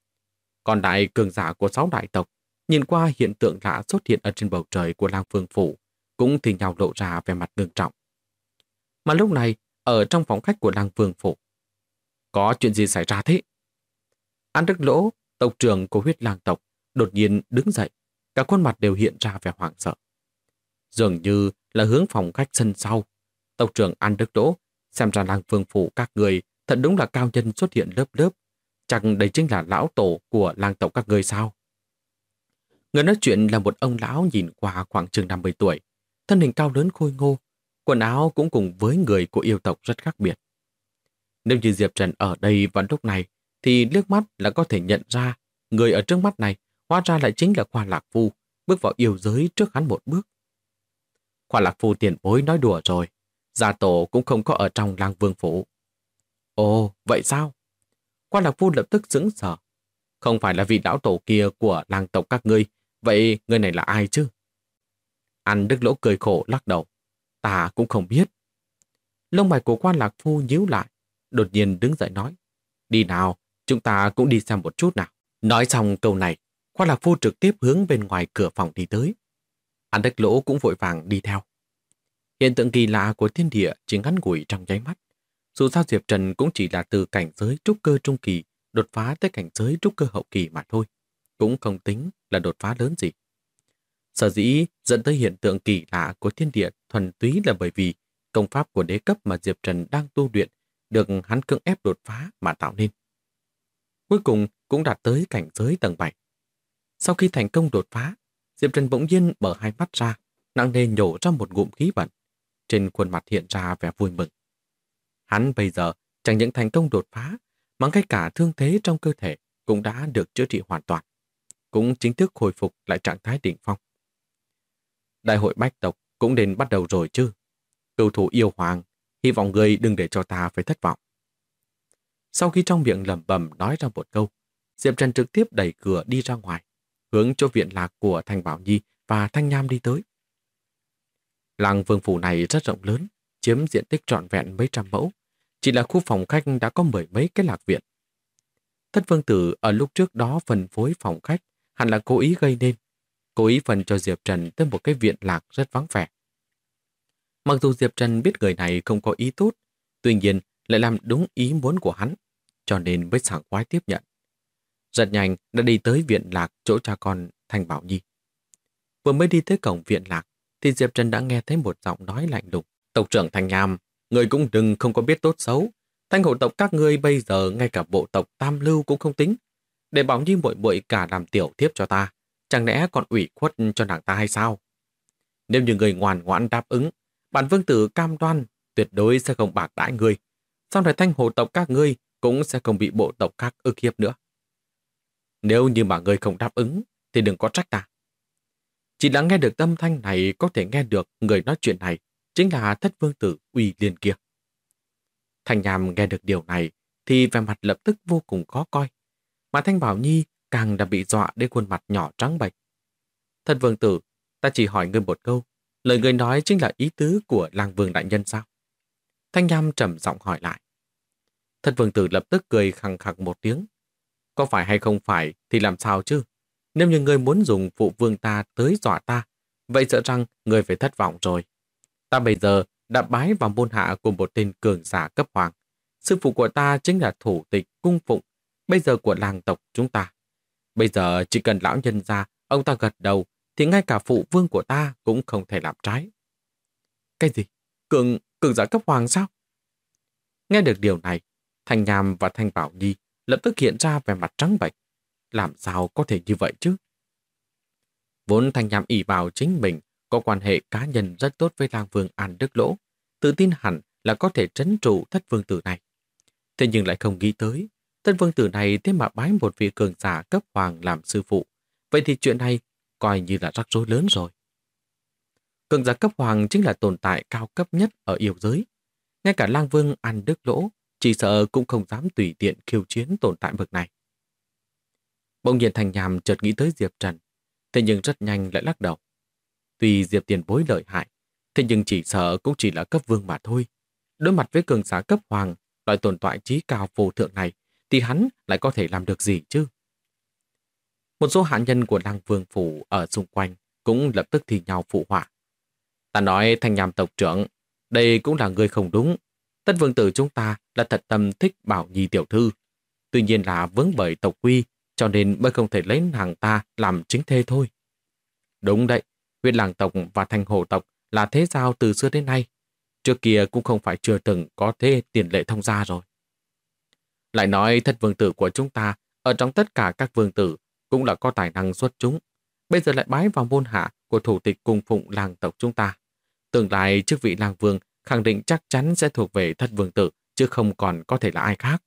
Speaker 1: Còn đại cường giả của 6 đại tộc, nhìn qua hiện tượng lạ xuất hiện ở trên bầu trời của Lang Vương Phủ, cũng thì nhau lộ ra vẻ mặt ngưng trọng. Mà lúc này, ở trong phòng khách của Lang Vương Phủ, có chuyện gì xảy ra thế? An Đức Lỗ, tộc trưởng của huyết lang tộc, đột nhiên đứng dậy, cả khuôn mặt đều hiện ra vẻ hoảng sợ. Dường như là hướng phòng khách sân sau. Tộc trưởng An Đức Lỗ, xem ra Lang Vương Phủ các người thật đúng là cao nhân xuất hiện lớp lớp. Chẳng đây chính là lão tổ của lang tộc các người sao? Người nói chuyện là một ông lão nhìn qua khoảng chừng 50 tuổi, thân hình cao lớn khôi ngô, quần áo cũng cùng với người của yêu tộc rất khác biệt. Nếu như Diệp Trần ở đây vào lúc này, thì liếc mắt là có thể nhận ra người ở trước mắt này hóa ra lại chính là Khoa Lạc Phu, bước vào yêu giới trước hắn một bước. Khoa Lạc Phu tiền bối nói đùa rồi, gia tổ cũng không có ở trong Lang Vương phủ. Ồ, vậy sao? Khoa Lạc Phu lập tức sững sờ. Không phải là vị lão tổ kia của làng tộc các ngươi, vậy người này là ai chứ? An Đức Lỗ cười khổ lắc đầu. Ta cũng không biết. Lông mày của Khoa Lạc Phu nhíu lại, đột nhiên đứng dậy nói. Đi nào, chúng ta cũng đi xem một chút nào. Nói xong câu này, Khoa Lạc Phu trực tiếp hướng bên ngoài cửa phòng đi tới. An Đức Lỗ cũng vội vàng đi theo. Hiện tượng kỳ lạ của thiên địa chỉ ngắn ngủi trong nháy mắt. Dù sao Diệp Trần cũng chỉ là từ cảnh giới trúc cơ trung kỳ đột phá tới cảnh giới trúc cơ hậu kỳ mà thôi. Cũng không tính là đột phá lớn gì. Sở dĩ dẫn tới hiện tượng kỳ lạ của thiên địa thuần túy là bởi vì công pháp của đế cấp mà Diệp Trần đang tu luyện được hắn cưỡng ép đột phá mà tạo nên. Cuối cùng cũng đạt tới cảnh giới tầng 7. Sau khi thành công đột phá, Diệp Trần bỗng nhiên mở hai mắt ra, nặng nề nhổ ra một ngụm khí bẩn. Trên khuôn mặt hiện ra vẻ vui mừng. Hắn bây giờ chẳng những thành công đột phá, mà ngay cả thương thế trong cơ thể cũng đã được chữa trị hoàn toàn, cũng chính thức hồi phục lại trạng thái đỉnh phong. Đại hội bách tộc cũng đến bắt đầu rồi chứ. Cửu thủ yêu hoàng, hy vọng người đừng để cho ta phải thất vọng. Sau khi trong miệng lẩm bẩm nói ra một câu, Diệp Trần trực tiếp đẩy cửa đi ra ngoài, hướng cho viện lạc của Thanh Bảo Nhi và Thanh Nham đi tới. Làng Vương phủ này rất rộng lớn, chiếm diện tích trọn vẹn mấy trăm mẫu, chỉ là khu phòng khách đã có mười mấy cái lạc viện. Thất vương tử ở lúc trước đó phân phối phòng khách hẳn là cố ý gây nên, cố ý phân cho Diệp Trần tới một cái viện lạc rất vắng vẻ. Mặc dù Diệp Trần biết người này không có ý tốt, tuy nhiên lại làm đúng ý muốn của hắn, cho nên mới sảng khoái tiếp nhận. Rất nhanh đã đi tới viện lạc chỗ cha con Thanh Bảo Nhi. Vừa mới đi tới cổng viện lạc, thì Diệp Trần đã nghe thấy một giọng nói lạnh lùng. Tộc trưởng Thanh Nham, người cũng đừng không có biết tốt xấu. Thanh hộ tộc các ngươi bây giờ ngay cả bộ tộc Tam Lưu cũng không tính. Để Bảo Nhi muội muội cả làm tiểu thiếp cho ta, chẳng lẽ còn ủy khuất cho nàng ta hay sao? Nếu như người ngoan ngoãn đáp ứng, bản vương tử cam đoan tuyệt đối sẽ không bạc đãi ngươi. Sau này thanh hộ tộc các ngươi cũng sẽ không bị bộ tộc khác ức hiếp nữa. Nếu như mà ngươi không đáp ứng, thì đừng có trách ta. Chỉ là nghe được âm thanh này có thể nghe được người nói chuyện này chính là thất vương tử Uy Liên kia. Thanh Nham nghe được điều này thì vẻ mặt lập tức vô cùng khó coi, mà Thanh Bảo Nhi càng đã bị dọa đến khuôn mặt nhỏ trắng bệch. Thất vương tử, ta chỉ hỏi ngươi một câu, lời ngươi nói chính là ý tứ của Lang Vương đại nhân sao? Thanh Nham trầm giọng hỏi lại. Thất vương tử lập tức cười khằng khặc một tiếng. Có phải hay không phải thì làm sao chứ? Nếu như ngươi muốn dùng phụ vương ta tới dọa ta, vậy sợ rằng ngươi phải thất vọng rồi. Ta bây giờ đã bái vào môn hạ của một tên cường giả cấp hoàng. Sư phụ của ta chính là thủ tịch cung phụng, bây giờ của làng tộc chúng ta. Bây giờ chỉ cần lão nhân ra, ông ta gật đầu, thì ngay cả phụ vương của ta cũng không thể làm trái. Cái gì? Cường giả cấp hoàng sao? Nghe được điều này, Thanh Nham và Thanh Bảo Nhi lập tức hiện ra vẻ mặt trắng bệch. Làm sao có thể như vậy chứ? Vốn Thanh Nham ỷ vào chính mình có quan hệ cá nhân rất tốt với Lang Vương An Đức Lỗ, tự tin hẳn là có thể trấn trụ thất vương tử này. Thế nhưng lại không nghĩ tới, thất vương tử này thế mà bái một vị cường giả cấp hoàng làm sư phụ. Vậy thì chuyện này coi như là rắc rối lớn rồi. Cường giả cấp hoàng chính là tồn tại cao cấp nhất ở yêu giới. Ngay cả Lang Vương An Đức Lỗ chỉ sợ cũng không dám tùy tiện khiêu chiến tồn tại bậc này. Bỗng nhiên Thanh Nham chợt nghĩ tới Diệp Trần, thế nhưng rất nhanh lại lắc đầu. Tuy Diệp tiền bối lợi hại, thế nhưng chỉ sợ cũng chỉ là cấp vương mà thôi. Đối mặt với cường giả cấp hoàng, loại tồn tại trí cao vô thượng này, thì hắn lại có thể làm được gì chứ? Một số hạ nhân của Lang Vương phủ ở xung quanh cũng lập tức thì nhau phụ họa. Ta nói Thanh Nham tộc trưởng, đây cũng là người không đúng. Tất vương tử chúng ta là thật tâm thích Bảo Nhi tiểu thư. Tuy nhiên là vướng bởi tộc quy, cho nên mới không thể lấy nàng ta làm chính thê thôi. Đúng đấy, huyết làng tộc và Thanh Hồ tộc là thế giao từ xưa đến nay. Trước kia cũng không phải chưa từng có thế tiền lệ thông gia rồi. Lại nói thất vương tử của chúng ta, ở trong tất cả các vương tử, cũng là có tài năng xuất chúng. Bây giờ lại bái vào môn hạ của thủ tịch cung phụng làng tộc chúng ta. Tương lai chức vị lang vương khẳng định chắc chắn sẽ thuộc về Thất Vương Tử, chứ không còn có thể là ai khác.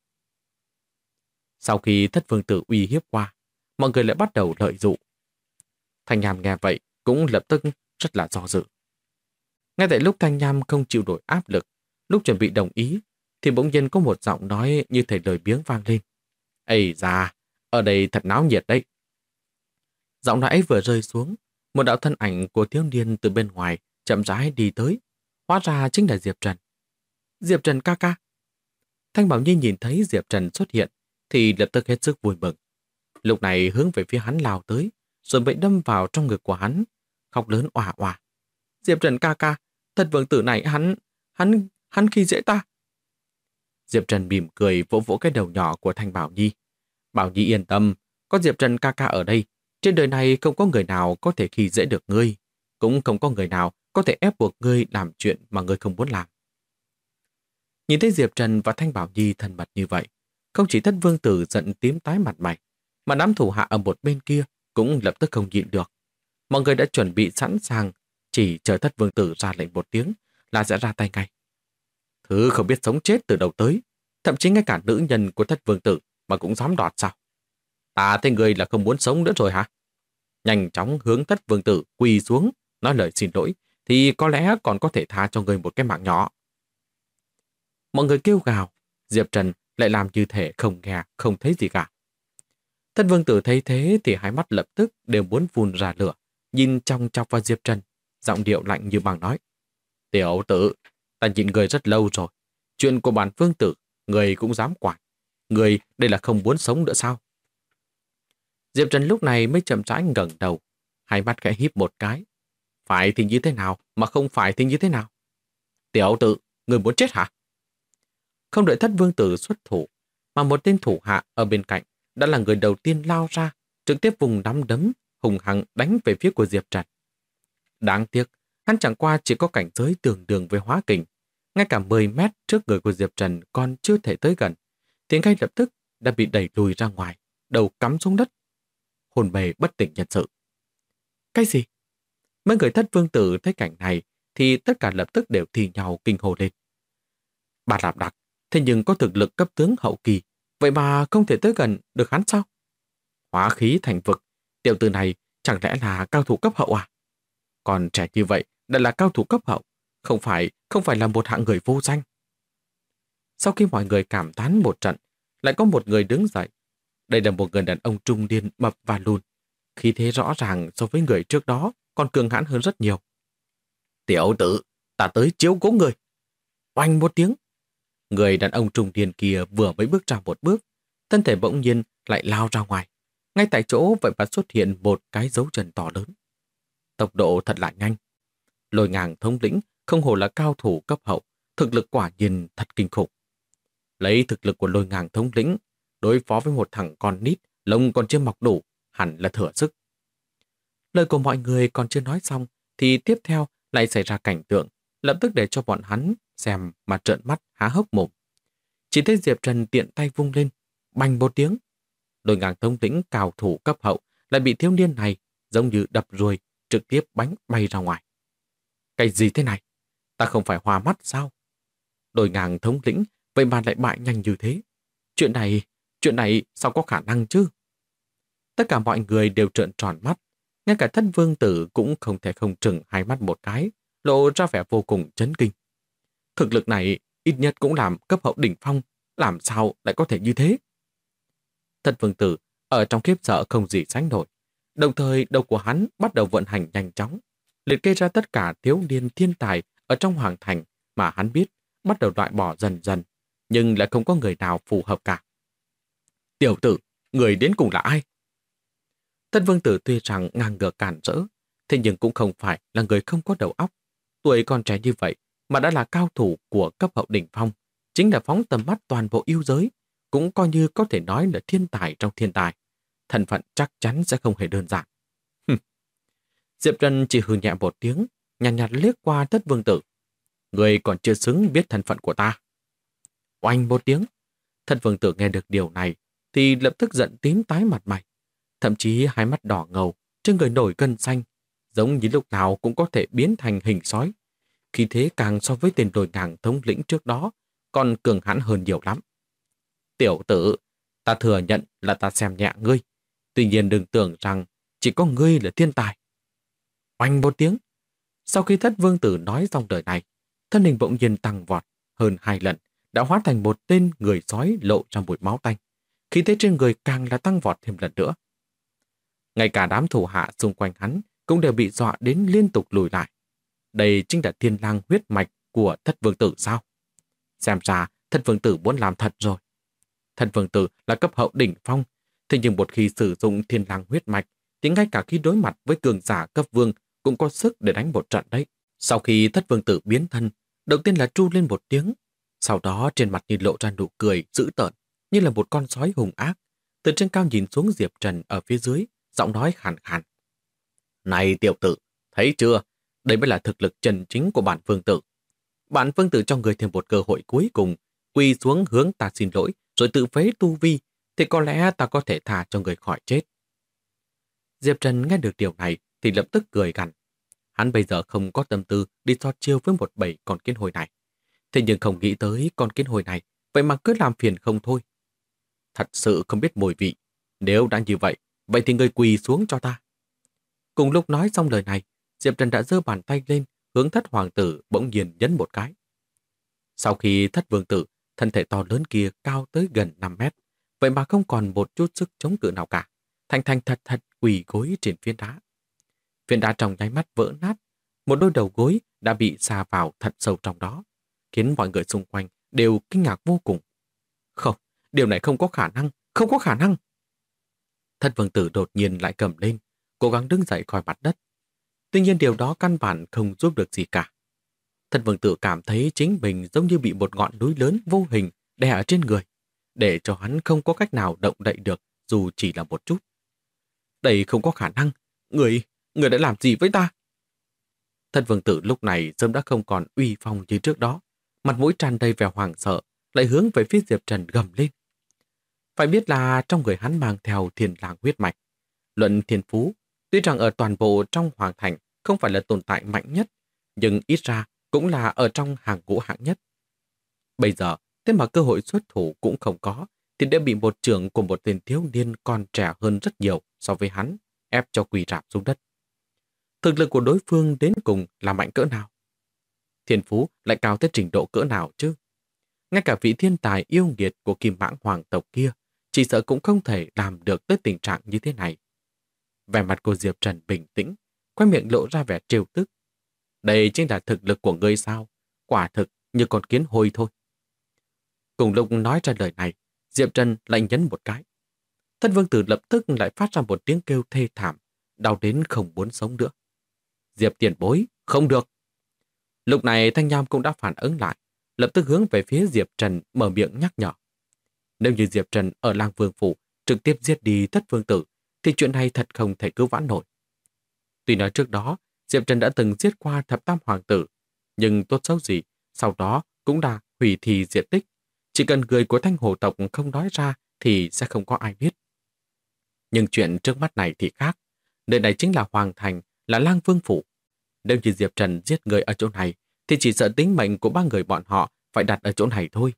Speaker 1: Sau khi Thất Vương Tử uy hiếp qua, mọi người lại bắt đầu lợi dụ. Thanh Nham nghe vậy cũng lập tức rất là do dự. Ngay tại lúc Thanh Nham không chịu nổi áp lực, lúc chuẩn bị đồng ý, thì bỗng nhiên có một giọng nói như thể lời biếng vang lên. Ây da, ở đây thật náo nhiệt đấy. Giọng nói ấy vừa rơi xuống, một đạo thân ảnh của thiếu niên từ bên ngoài chậm rãi đi tới. Hóa ra chính là Diệp Trần. Diệp Trần ca ca. Thanh Bảo Nhi nhìn thấy Diệp Trần xuất hiện thì lập tức hết sức vui mừng. Lúc này hướng về phía hắn lao tới, rồi bị đâm vào trong ngực của hắn, khóc lớn òa òa. Diệp Trần ca ca, Thất Vương Tử này hắn khi dễ ta. Diệp Trần mỉm cười vỗ vỗ cái đầu nhỏ của Thanh Bảo Nhi. Bảo Nhi yên tâm, có Diệp Trần ca ca ở đây, trên đời này không có người nào có thể khi dễ được ngươi, cũng không có người nào có thể ép buộc ngươi làm chuyện mà ngươi không muốn làm. Nhìn thấy Diệp Trần và Thanh Bảo Nhi thân mật như vậy, không chỉ Thất Vương Tử giận tím tái mặt mày, mà đám thủ hạ ở một bên kia cũng lập tức không nhịn được. Mọi người đã chuẩn bị sẵn sàng, chỉ chờ Thất Vương Tử ra lệnh một tiếng là sẽ ra tay ngay. Thứ không biết sống chết từ đầu tới, thậm chí ngay cả nữ nhân của Thất Vương Tử mà cũng dám đoạt sao? Ta thấy người là không muốn sống nữa rồi hả? Nhanh chóng hướng Thất Vương Tử quỳ xuống, nói lời xin lỗi, thì có lẽ còn có thể tha cho người một cái mạng nhỏ. Mọi người kêu gào, Diệp Trần lại làm như thể không nghe, không thấy gì cả. Thất Vương Tử thấy thế thì hai mắt lập tức đều muốn vùn ra lửa, nhìn chòng chọc vào Diệp Trần, giọng điệu lạnh như băng nói. Tiểu tử, ta nhịn người rất lâu rồi. Chuyện của bản Vương Tử, người cũng dám quản. Người đây là không muốn sống nữa sao? Diệp Trần lúc này mới chậm rãi ngẩng đầu, hai mắt khẽ híp một cái. Phải thì như thế nào, mà không phải thì như thế nào? Tiểu tử, người muốn chết hả? Không đợi Thất Vương Tử xuất thủ, mà một tên thủ hạ ở bên cạnh đã là người đầu tiên lao ra, trực tiếp vùng nắm đấm, hùng hăng đánh về phía của Diệp Trần. Đáng tiếc, hắn chẳng qua chỉ có cảnh giới tương đương với hóa kình. Ngay cả 10 mét trước người của Diệp Trần còn chưa thể tới gần, thì ngay lập tức đã bị đẩy lùi ra ngoài, đầu cắm xuống đất. Hồn mê bất tỉnh nhân sự. Cái gì? Mấy người Thất Vương Tử thấy cảnh này thì tất cả lập tức đều thì nhau kinh hô lên. Bà Lạp Đặc, thế nhưng có thực lực cấp tướng hậu kỳ, vậy mà không thể tới gần được hắn sao? Hóa khí thành vực, tiểu tử này chẳng lẽ là cao thủ cấp hậu à? Còn trẻ như vậy đã là cao thủ cấp hậu, không phải là một hạng người vô danh. Sau khi mọi người cảm thán một trận, lại có một người đứng dậy. Đây là một người đàn ông trung niên mập và lùn, khí thế rõ ràng so với người trước đó còn cường hãn hơn rất nhiều. Tiểu tử, ta tới chiếu cố người. Oanh một tiếng. Người đàn ông trung niên kia vừa mới bước ra một bước, thân thể bỗng nhiên lại lao ra ngoài. Ngay tại chỗ vậy mà xuất hiện một cái dấu chân to lớn. Tốc độ thật là nhanh. Lôi Ngàng thống lĩnh không hổ là cao thủ cấp hậu, thực lực quả nhiên thật kinh khủng. Lấy thực lực của Lôi Ngàng thống lĩnh, đối phó với một thằng con nít, lông còn chưa mọc đủ, hẳn là thừa sức. Lời của mọi người còn chưa nói xong, thì tiếp theo lại xảy ra cảnh tượng, lập tức để cho bọn hắn xem mà trợn mắt há hốc mồm. Chỉ thấy Diệp Trần tiện tay vung lên, bành một tiếng. Lôi Ngàng thống lĩnh cao thủ cấp hậu lại bị thiếu niên này giống như đập ruồi, trực tiếp bánh bay ra ngoài. Cái gì thế này? Ta không phải hoa mắt sao? Lôi Ngàng thống lĩnh vậy mà lại bại nhanh như thế. Chuyện này sao có khả năng chứ? Tất cả mọi người đều trợn tròn mắt, ngay cả Thất Vương Tử cũng không thể không chừng hai mắt một cái, lộ ra vẻ vô cùng chấn kinh. Thực lực này ít nhất cũng làm cấp hậu đỉnh phong, làm sao lại có thể như thế? Thất Vương Tử ở trong khiếp sợ không gì sánh nổi, đồng thời đầu của hắn bắt đầu vận hành nhanh chóng, liệt kê ra tất cả thiếu niên thiên tài ở trong hoàng thành mà hắn biết, bắt đầu loại bỏ dần dần, nhưng lại không có người nào phù hợp cả. Tiểu tử, người đến cùng là ai? Thất Vương Tử tuy rằng ngang ngược cản rỡ, thế nhưng cũng không phải là người không có đầu óc. Tuổi còn trẻ như vậy mà đã là cao thủ của cấp hậu đỉnh phong, chính là phóng tầm mắt toàn bộ yêu giới, cũng coi như có thể nói là thiên tài trong thiên tài. Thân phận chắc chắn sẽ không hề đơn giản. Diệp Trần chỉ hừ nhẹ một tiếng, nhàn nhạt liếc qua Thất Vương Tử. Người còn chưa xứng biết thân phận của ta. Oanh một tiếng. Thất Vương Tử nghe được điều này thì lập tức giận tím tái mặt mày. Thậm chí hai mắt đỏ ngầu, trên người nổi gân xanh, giống như lúc nào cũng có thể biến thành hình sói. khí thế càng so với tên đồi ngàng thống lĩnh trước đó, còn cường hãn hơn nhiều lắm. Tiểu tử, ta thừa nhận là ta xem nhẹ ngươi. Tuy nhiên đừng tưởng rằng chỉ có ngươi là thiên tài. Oanh một tiếng. Sau khi Thất Vương Tử nói xong lời này, thân hình bỗng nhiên tăng vọt hơn 2 lần, đã hóa thành một tên người sói lộ ra mùi máu tanh. Khí thế trên người càng là tăng vọt thêm lần nữa. Ngay cả đám thủ hạ xung quanh hắn cũng đều bị dọa đến liên tục lùi lại. Đây chính là thiên lang huyết mạch của Thất Vương Tử sao? Xem ra Thất Vương Tử muốn làm thật rồi. Thất Vương Tử là cấp hậu đỉnh phong, thế nhưng một khi sử dụng thiên lang huyết mạch thì ngay cả khi đối mặt với cường giả cấp vương cũng có sức để đánh một trận đấy. Sau khi Thất Vương Tử biến thân, đầu tiên là tru lên một tiếng, sau đó trên mặt nhìn lộ ra nụ cười dữ tợn, như là một con sói hung ác. Từ trên cao nhìn xuống Diệp Trần ở phía dưới, giọng nói khàn khàn. Này tiểu tử, thấy chưa? Đây mới là thực lực chân chính của bản Vương Tử. Bản Vương Tử cho người thêm một cơ hội cuối cùng, quỳ xuống hướng ta xin lỗi, rồi tự phế tu vi, thì có lẽ ta có thể tha cho người khỏi chết. Diệp Trần nghe được điều này thì lập tức cười gằn. Hắn bây giờ không có tâm tư đi so chiêu với một bầy con kiến hồi này. Thế nhưng không nghĩ tới con kiến hồi này, vậy mà cứ làm phiền không thôi. Thật sự không biết mùi vị. Nếu đã như vậy, vậy thì người quỳ xuống cho ta. Cùng lúc nói xong lời này, Diệp Trần đã giơ bàn tay lên, hướng Thất Hoàng Tử bỗng nhiên nhấn một cái. Sau khi Thất Vương Tử, thân thể to lớn kia cao tới gần 5 mét, vậy mà không còn một chút sức chống cự nào cả. Thành thành thật thật quỳ gối trên phiến đá. Phiến đá trong nháy mắt vỡ nát, một đôi đầu gối đã bị sa vào thật sâu trong đó, khiến mọi người xung quanh đều kinh ngạc vô cùng. Không, điều này không có khả năng, không có khả năng. Thất Vương Tử đột nhiên lại cầm lên, cố gắng đứng dậy khỏi mặt đất. Tuy nhiên điều đó căn bản không giúp được gì cả. Thất Vương Tử cảm thấy chính mình giống như bị một ngọn núi lớn vô hình đè ở trên người, để cho hắn không có cách nào động đậy được dù chỉ là một chút. Đây không có khả năng, người đã làm gì với ta? Thất Vương Tử lúc này sớm đã không còn uy phong như trước đó, mặt mũi tràn đầy vẻ hoảng sợ, lại hướng về phía Diệp Trần gầm lên. Phải biết là trong người hắn mang theo thiên lang huyết mạch. Luận thiên phú, tuy rằng ở toàn bộ trong hoàng thành không phải là tồn tại mạnh nhất, nhưng ít ra cũng là ở trong hàng ngũ hạng nhất. Bây giờ, thế mà cơ hội xuất thủ cũng không có, thì đã bị một trưởng của một tên thiếu niên còn trẻ hơn rất nhiều so với hắn, ép cho quỳ rạp xuống đất. Thực lực của đối phương đến cùng là mạnh cỡ nào? Thiên phú lại cao tới trình độ cỡ nào chứ? Ngay cả vị thiên tài yêu nghiệt của Kim Mãng hoàng tộc kia, chỉ sợ cũng không thể làm được tới tình trạng như thế này. Vẻ mặt của Diệp Trần bình tĩnh, khoe miệng lộ ra vẻ trêu tức. Đây chính là thực lực của ngươi sao? Quả thực như con kiến hôi thôi. Cùng lúc nói ra lời này, Diệp Trần lại nhấn một cái. Thất Vương Tử lập tức lại phát ra một tiếng kêu thê thảm, đau đến không muốn sống nữa. Diệp tiền bối, không được. Lúc này Thanh Nham cũng đã phản ứng lại, lập tức hướng về phía Diệp Trần mở miệng nhắc nhở. Nếu như Diệp Trần ở Lang Vương Phủ trực tiếp giết đi Thất Vương Tử, thì chuyện này thật không thể cứu vãn nổi. Tuy nói trước đó, Diệp Trần đã từng giết qua Thập Tam Hoàng Tử, nhưng tốt xấu gì, sau đó cũng đã hủy thi diệt tích. Chỉ cần người của Thanh Hồ tộc không nói ra thì sẽ không có ai biết. Nhưng chuyện trước mắt này thì khác. Nơi này chính là Hoàng Thành, là Lang Vương Phủ. Nếu như Diệp Trần giết người ở chỗ này, thì chỉ sợ tính mệnh của ba người bọn họ phải đặt ở chỗ này thôi.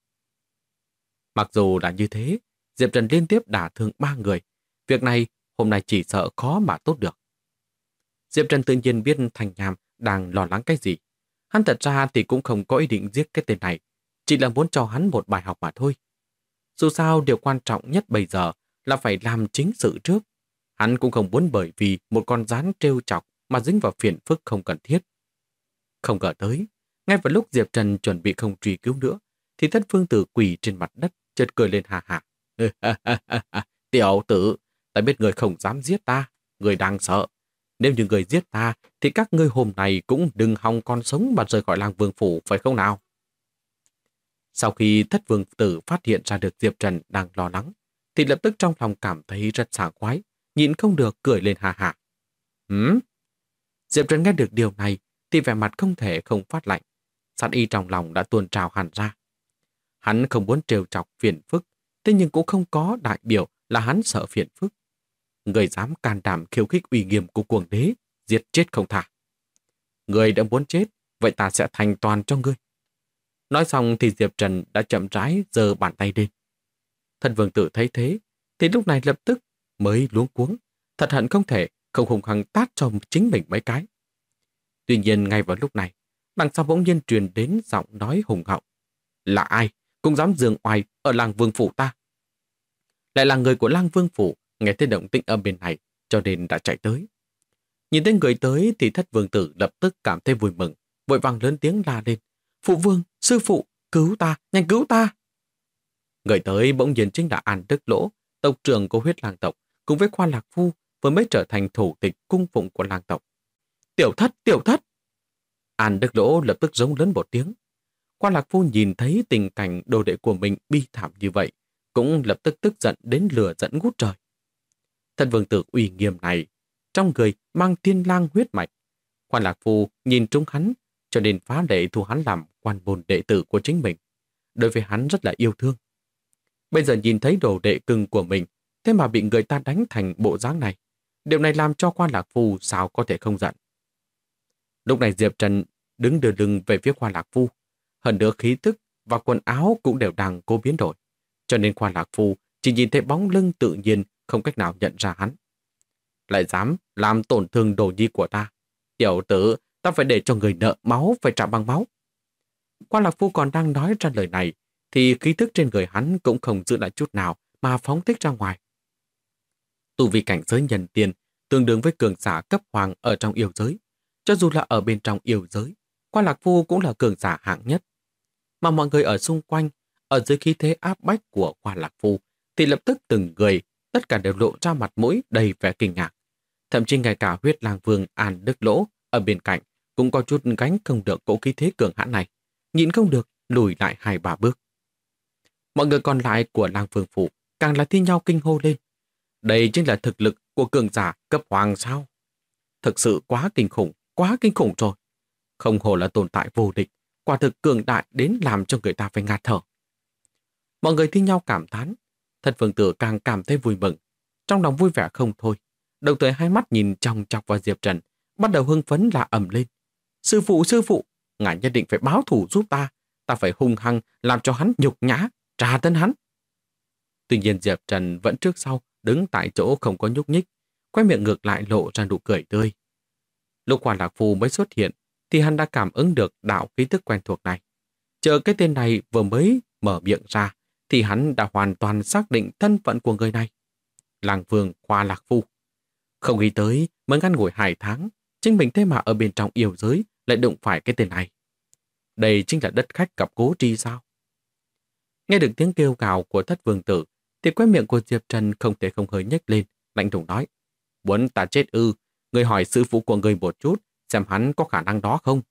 Speaker 1: Mặc dù là như thế, Diệp Trần liên tiếp đả thương 3 người. Việc này hôm nay chỉ sợ khó mà tốt được. Diệp Trần tự nhiên biết Thanh Nham đang lo lắng cái gì. Hắn thật ra thì cũng không có ý định giết cái tên này, chỉ là muốn cho hắn một bài học mà thôi. Dù sao điều quan trọng nhất bây giờ là phải làm chính sự trước. Hắn cũng không muốn bởi vì một con rắn trêu chọc mà dính vào phiền phức không cần thiết. Không ngờ tới, ngay vào lúc Diệp Trần chuẩn bị không truy cứu nữa, thì Thất Vương Tử quỳ trên mặt đất, chợt cười lên hà hà. Tiểu tử, ta biết người không dám giết ta, người đang sợ. Nếu như người giết ta, thì các ngươi hôm nay cũng đừng hòng còn sống mà rời khỏi Lang Vương Phủ, phải không nào? Sau khi Thất Vương Tử phát hiện ra được Diệp Trần đang lo lắng, thì lập tức trong lòng cảm thấy rất sảng khoái, nhịn không được cười lên hà hà. Diệp Trần nghe được điều này, thì vẻ mặt không thể không phát lạnh. Sát ý trong lòng đã tuôn trào hẳn ra. Hắn không muốn trêu chọc phiền phức, thế nhưng cũng không có đại biểu là hắn sợ phiền phức. Người dám can đảm khiêu khích uy nghiêm của Cuồng Đế, giết chết không tha. Người đã muốn chết, vậy ta sẽ thành toàn cho ngươi. Nói xong thì Diệp Trần đã chậm rãi giơ bàn tay lên. Thân vương tử thấy thế, thì lúc này lập tức mới luống cuống, thật hận không thể không hùng hăng tát cho chính mình mấy cái. Tuy nhiên ngay vào lúc này, đằng sau bỗng nhiên truyền đến giọng nói hùng hậu. Là ai cũng dám giương oai ở làng Vương phủ ta? Lại là người của làng Vương phủ, nghe thấy động tĩnh ở bên này, cho nên đã chạy tới. Nhìn thấy người tới thì Thất vương tử lập tức cảm thấy vui mừng, vội vàng lớn tiếng la lên. Phụ vương, sư phụ, cứu ta, nhanh cứu ta! Người tới bỗng nhiên chính là An Đức Lỗ, tộc trưởng của huyết lang tộc, cùng với Khoa Lạc Phu vừa mới trở thành thủ tịch cung phụng của lang tộc. Tiểu thất, tiểu thất! An Đức Lỗ lập tức giống lớn một tiếng. Khoa Lạc Phu nhìn thấy tình cảnh đồ đệ của mình bi thảm như vậy, cũng lập tức tức giận đến lửa giận ngút trời. Thân vương tử uy nghiêm này, trong người mang thiên lang huyết mạch. Khoa Lạc Phu nhìn trúng hắn, cho nên phá lệ thu hắn làm quan môn đệ tử của chính mình. Đối với hắn rất là yêu thương. Bây giờ nhìn thấy đồ đệ cưng của mình, thế mà bị người ta đánh thành bộ dáng này. Điều này làm cho Khoa Lạc Phu sao có thể không giận. Lúc này Diệp Trần đứng đưa lưng về phía Khoa Lạc Phu. Hơn nữa khí tức và quần áo cũng đều đang cố biến đổi. Cho nên Khoa Lạc Phu chỉ nhìn thấy bóng lưng tự nhiên, không cách nào nhận ra hắn. Lại dám làm tổn thương đồ nhi của ta. Tiểu tử, ta phải để cho người nợ máu phải trả bằng máu. Khoa Lạc Phu còn đang nói ra lời này, thì khí thức trên người hắn cũng không giữ lại chút nào mà phóng thích ra ngoài. Tu vi cảnh giới nhân tiên tương đương với cường giả cấp hoàng ở trong yêu giới. Cho dù là ở bên trong yêu giới, Khoa Lạc Phu cũng là cường giả hạng nhất. Mà mọi người ở xung quanh, ở dưới khí thế áp bách của Khoa Lạc Phu, thì lập tức từng người, tất cả đều lộ ra mặt mũi đầy vẻ kinh ngạc. Thậm chí ngay cả huyết lang vương An Đức Lỗ ở bên cạnh cũng có chút gánh không được cỗ khí thế cường hãn này, nhịn không được lùi lại 2-3 bước. Mọi người còn lại của làng Vương phủ càng là thi nhau kinh hô lên. Đây chính là thực lực của cường giả cấp hoàng sao? Thực sự quá kinh khủng rồi. Không hồ là tồn tại vô địch, quả thực cường đại đến làm cho người ta phải ngạt thở. Mọi người thi nhau cảm thán, Thật Vương tử càng cảm thấy vui mừng, trong lòng vui vẻ không thôi. Đồng thời hai mắt nhìn chòng chọc vào Diệp Trần, bắt đầu hưng phấn la ầm lên. Sư phụ, ngài nhất định phải báo thù giúp ta, ta phải hung hăng làm cho hắn nhục nhã, tra tấn hắn. Tuy nhiên Diệp Trần vẫn trước sau đứng tại chỗ không có nhúc nhích, quay miệng ngược lại lộ ra nụ cười tươi. Lúc Khoa Lạc Phu mới xuất hiện thì hắn đã cảm ứng được đạo khí thức quen thuộc này. Chờ cái tên này vừa mới mở miệng ra thì hắn đã hoàn toàn xác định thân phận của người này. Làng Vương Khoa Lạc Phu. Không nghĩ tới mới ngắn ngủi 2 tháng, chính mình thế mà ở bên trong yêu giới lại đụng phải cái tên này. Đây chính là đất khách gặp Cố Tri sao? Nghe được tiếng kêu gào của Thất Vương tử thì khóe miệng của Diệp Trần không thể không hơi nhếch lên, lạnh lùng nói: Muốn ta chết ư? Người hỏi sư phụ của người một chút, xem hắn có khả năng đó không?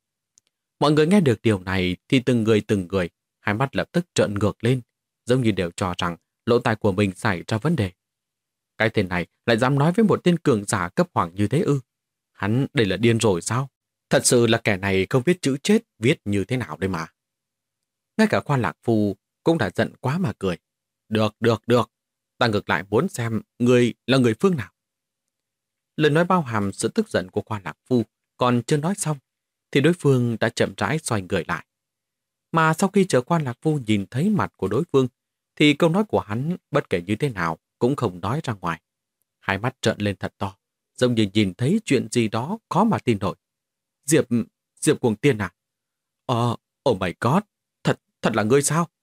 Speaker 1: Mọi người nghe được điều này thì từng người, hai mắt lập tức trợn ngược lên, giống như đều cho rằng lỗ tai của mình xảy ra vấn đề. Cái tên này lại dám nói với một tên cường giả cấp hoàng như thế ư? Hắn đây là điên rồi sao? Thật sự là kẻ này không biết chữ chết viết như thế nào đây mà. Ngay cả Khoa Lạc Phu cũng đã giận quá mà cười. Được. Ta ngược lại muốn xem người là người phương nào. Lời nói bao hàm sự tức giận của Khoa Lạc Phu còn chưa nói xong, thì đối phương đã chậm rãi xoay người lại. Mà sau khi chờ Khoa Lạc Phu nhìn thấy mặt của đối phương, thì câu nói của hắn bất kể như thế nào cũng không nói ra ngoài. Hai mắt trợn lên thật to, giống như nhìn thấy chuyện gì đó khó mà tin nổi. Diệp Cuồng Tiên à? Oh my god, thật là ngươi sao?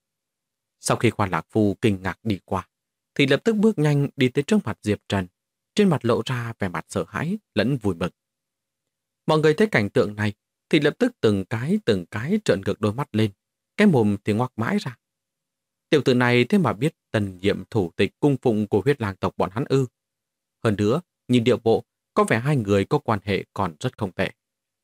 Speaker 1: Sau khi Khoa Lạc Phu kinh ngạc đi qua, thì lập tức bước nhanh đi tới trước mặt Diệp Trần, trên mặt lộ ra vẻ mặt sợ hãi lẫn vui mừng. Mọi người thấy cảnh tượng này thì lập tức từng cái trợn ngược đôi mắt lên, cái mồm thì ngoác mãi ra. Tiểu tử này thế mà biết tần nhiệm thủ tịch cung phụng của huyết lang tộc bọn hắn ư? Hơn nữa, nhìn điệu bộ, có vẻ hai người có quan hệ còn rất không tệ.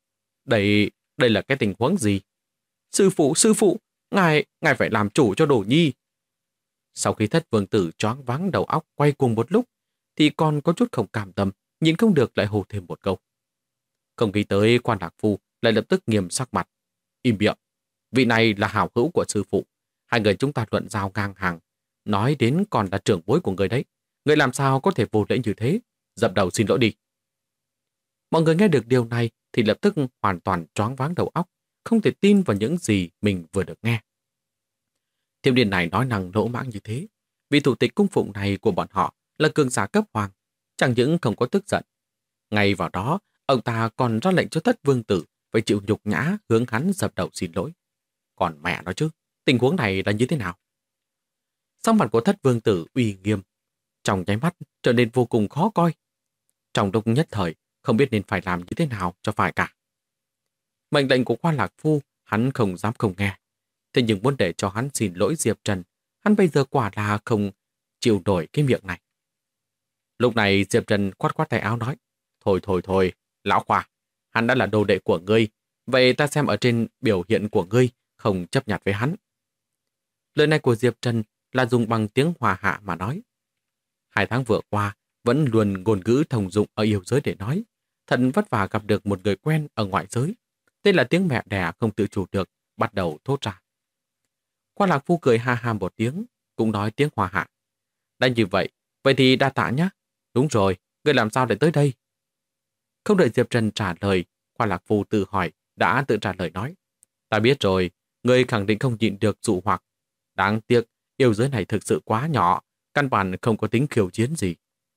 Speaker 1: Đây là cái tình huống gì? Sư phụ, ngài phải làm chủ cho Đồ Nhi. Sau khi Thất Vương tử choáng váng đầu óc quay cùng một lúc, thì còn có chút không cam tâm, nhìn không được lại hô thêm một câu. Không nghĩ tới Quan Lạc Phu lại lập tức nghiêm sắc mặt. Im miệng, vị này là hảo hữu của sư phụ. Hai người chúng ta luận giao ngang hàng. Nói đến còn là trưởng bối của người đấy. Người làm sao có thể vô lễ như thế? Dập đầu xin lỗi đi. Mọi người nghe được điều này thì lập tức hoàn toàn choáng váng đầu óc, không thể tin vào những gì mình vừa được nghe. Thiếu niên này nói năng lỗ mãng như thế, vị thủ tịch cung phụng này của bọn họ là cường giả cấp hoàng, chẳng những không có tức giận. Ngay vào đó, ông ta còn ra lệnh cho Thất Vương Tử phải chịu nhục nhã hướng hắn dập đầu xin lỗi. Còn mẹ nói chứ, tình huống này là như thế nào? Sắc mặt của Thất Vương Tử uy nghiêm, trong nháy mắt trở nên vô cùng khó coi. Trong lúc nhất thời, không biết nên phải làm như thế nào cho phải cả. Mệnh lệnh của Quan Lạc Phu, hắn không dám không nghe. Thế nhưng muốn để cho hắn xin lỗi Diệp Trần, hắn bây giờ quả là không chịu nổi cái miệng này. Lúc này Diệp Trần khoát khoát tay áo nói, thôi, lão Khoa, hắn đã là đồ đệ của ngươi, vậy ta xem ở trên biểu hiện của ngươi, không chấp nhặt với hắn. Lời này của Diệp Trần là dùng bằng tiếng hòa hạ mà nói. 2 tháng vừa qua, vẫn luôn ngôn ngữ thông dụng ở yêu giới để nói. Thật vất vả gặp được một người quen ở ngoại giới. Đây là tiếng mẹ đẻ không tự chủ được, bắt đầu thốt ra. Quan Lạc Phu cười ha ha một tiếng, cũng nói tiếng hòa hạ. Đã như vậy thì đa tạ nhé. Đúng rồi, ngươi làm sao để tới đây? Không đợi Diệp Trần trả lời, Quan Lạc Phu tự hỏi, đã tự trả lời nói. Ta biết rồi, ngươi khẳng định không nhịn được dụ hoặc. Đáng tiếc, yêu giới này thực sự quá nhỏ, căn bản không có tính khiêu chiến gì.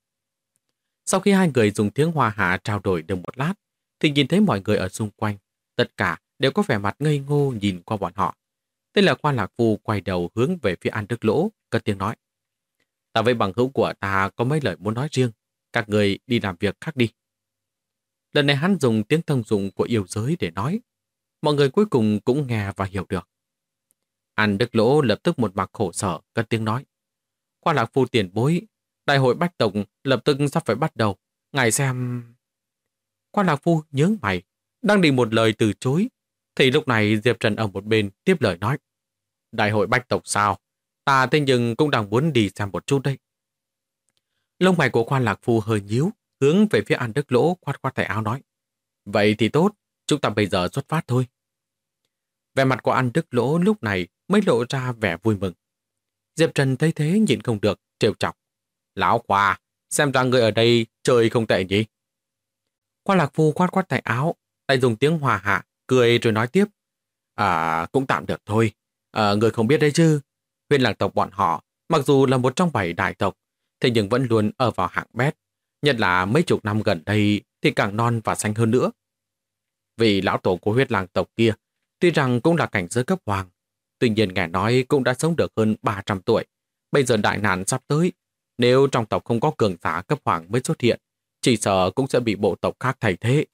Speaker 1: Sau khi hai người dùng tiếng hòa hạ trao đổi được một lát, thì nhìn thấy mọi người ở xung quanh, tất cả đều có vẻ mặt ngây ngô nhìn qua bọn họ. Đây là Quan Lạc Phu quay đầu hướng về phía An Đức Lỗ, cất tiếng nói. Ta với bằng hữu của ta có mấy lời muốn nói riêng, các người đi làm việc khác đi. Lần này hắn dùng tiếng thông dụng của yêu giới để nói. Mọi người cuối cùng cũng nghe và hiểu được. An Đức Lỗ lập tức một mặt khổ sở, cất tiếng nói. Quan Lạc Phu tiền bối, đại hội bách tộc lập tức sắp phải bắt đầu. Ngài xem... Quan Lạc Phu nhướng mày, đang định một lời từ chối. Thì lúc này Diệp Trần ở một bên tiếp lời nói. Đại hội bách tộc sao? Ta thế nhưng cũng đang muốn đi xem một chút đấy. Lông mày của Quan Lạc Phu hơi nhíu, hướng về phía An Đức Lỗ khoát khoát tay áo nói. Vậy thì tốt, chúng ta bây giờ xuất phát thôi. Vẻ mặt của An Đức Lỗ lúc này mới lộ ra vẻ vui mừng. Diệp Trần thấy thế nhịn không được, trêu chọc. Lão Khoa, xem ra người ở đây chơi không tệ nhỉ? Quan Lạc Phu khoát khoát tay áo, lại dùng tiếng hòa hạ, cười rồi nói tiếp. Cũng tạm được thôi. Người không biết đấy chứ. Huyền Lạc tộc bọn họ, mặc dù là một trong 7 đại tộc, thế nhưng vẫn luôn ở vào hạng bét. Nhất là mấy chục năm gần đây thì càng non và xanh hơn nữa. Vì lão tổ của huyết lang tộc kia, tuy rằng cũng là cảnh giới cấp hoàng, tuy nhiên nghe nói cũng đã sống được hơn 300 tuổi. Bây giờ đại nạn sắp tới, nếu trong tộc không có cường giả cấp hoàng mới xuất hiện, chỉ sợ cũng sẽ bị bộ tộc khác thay thế.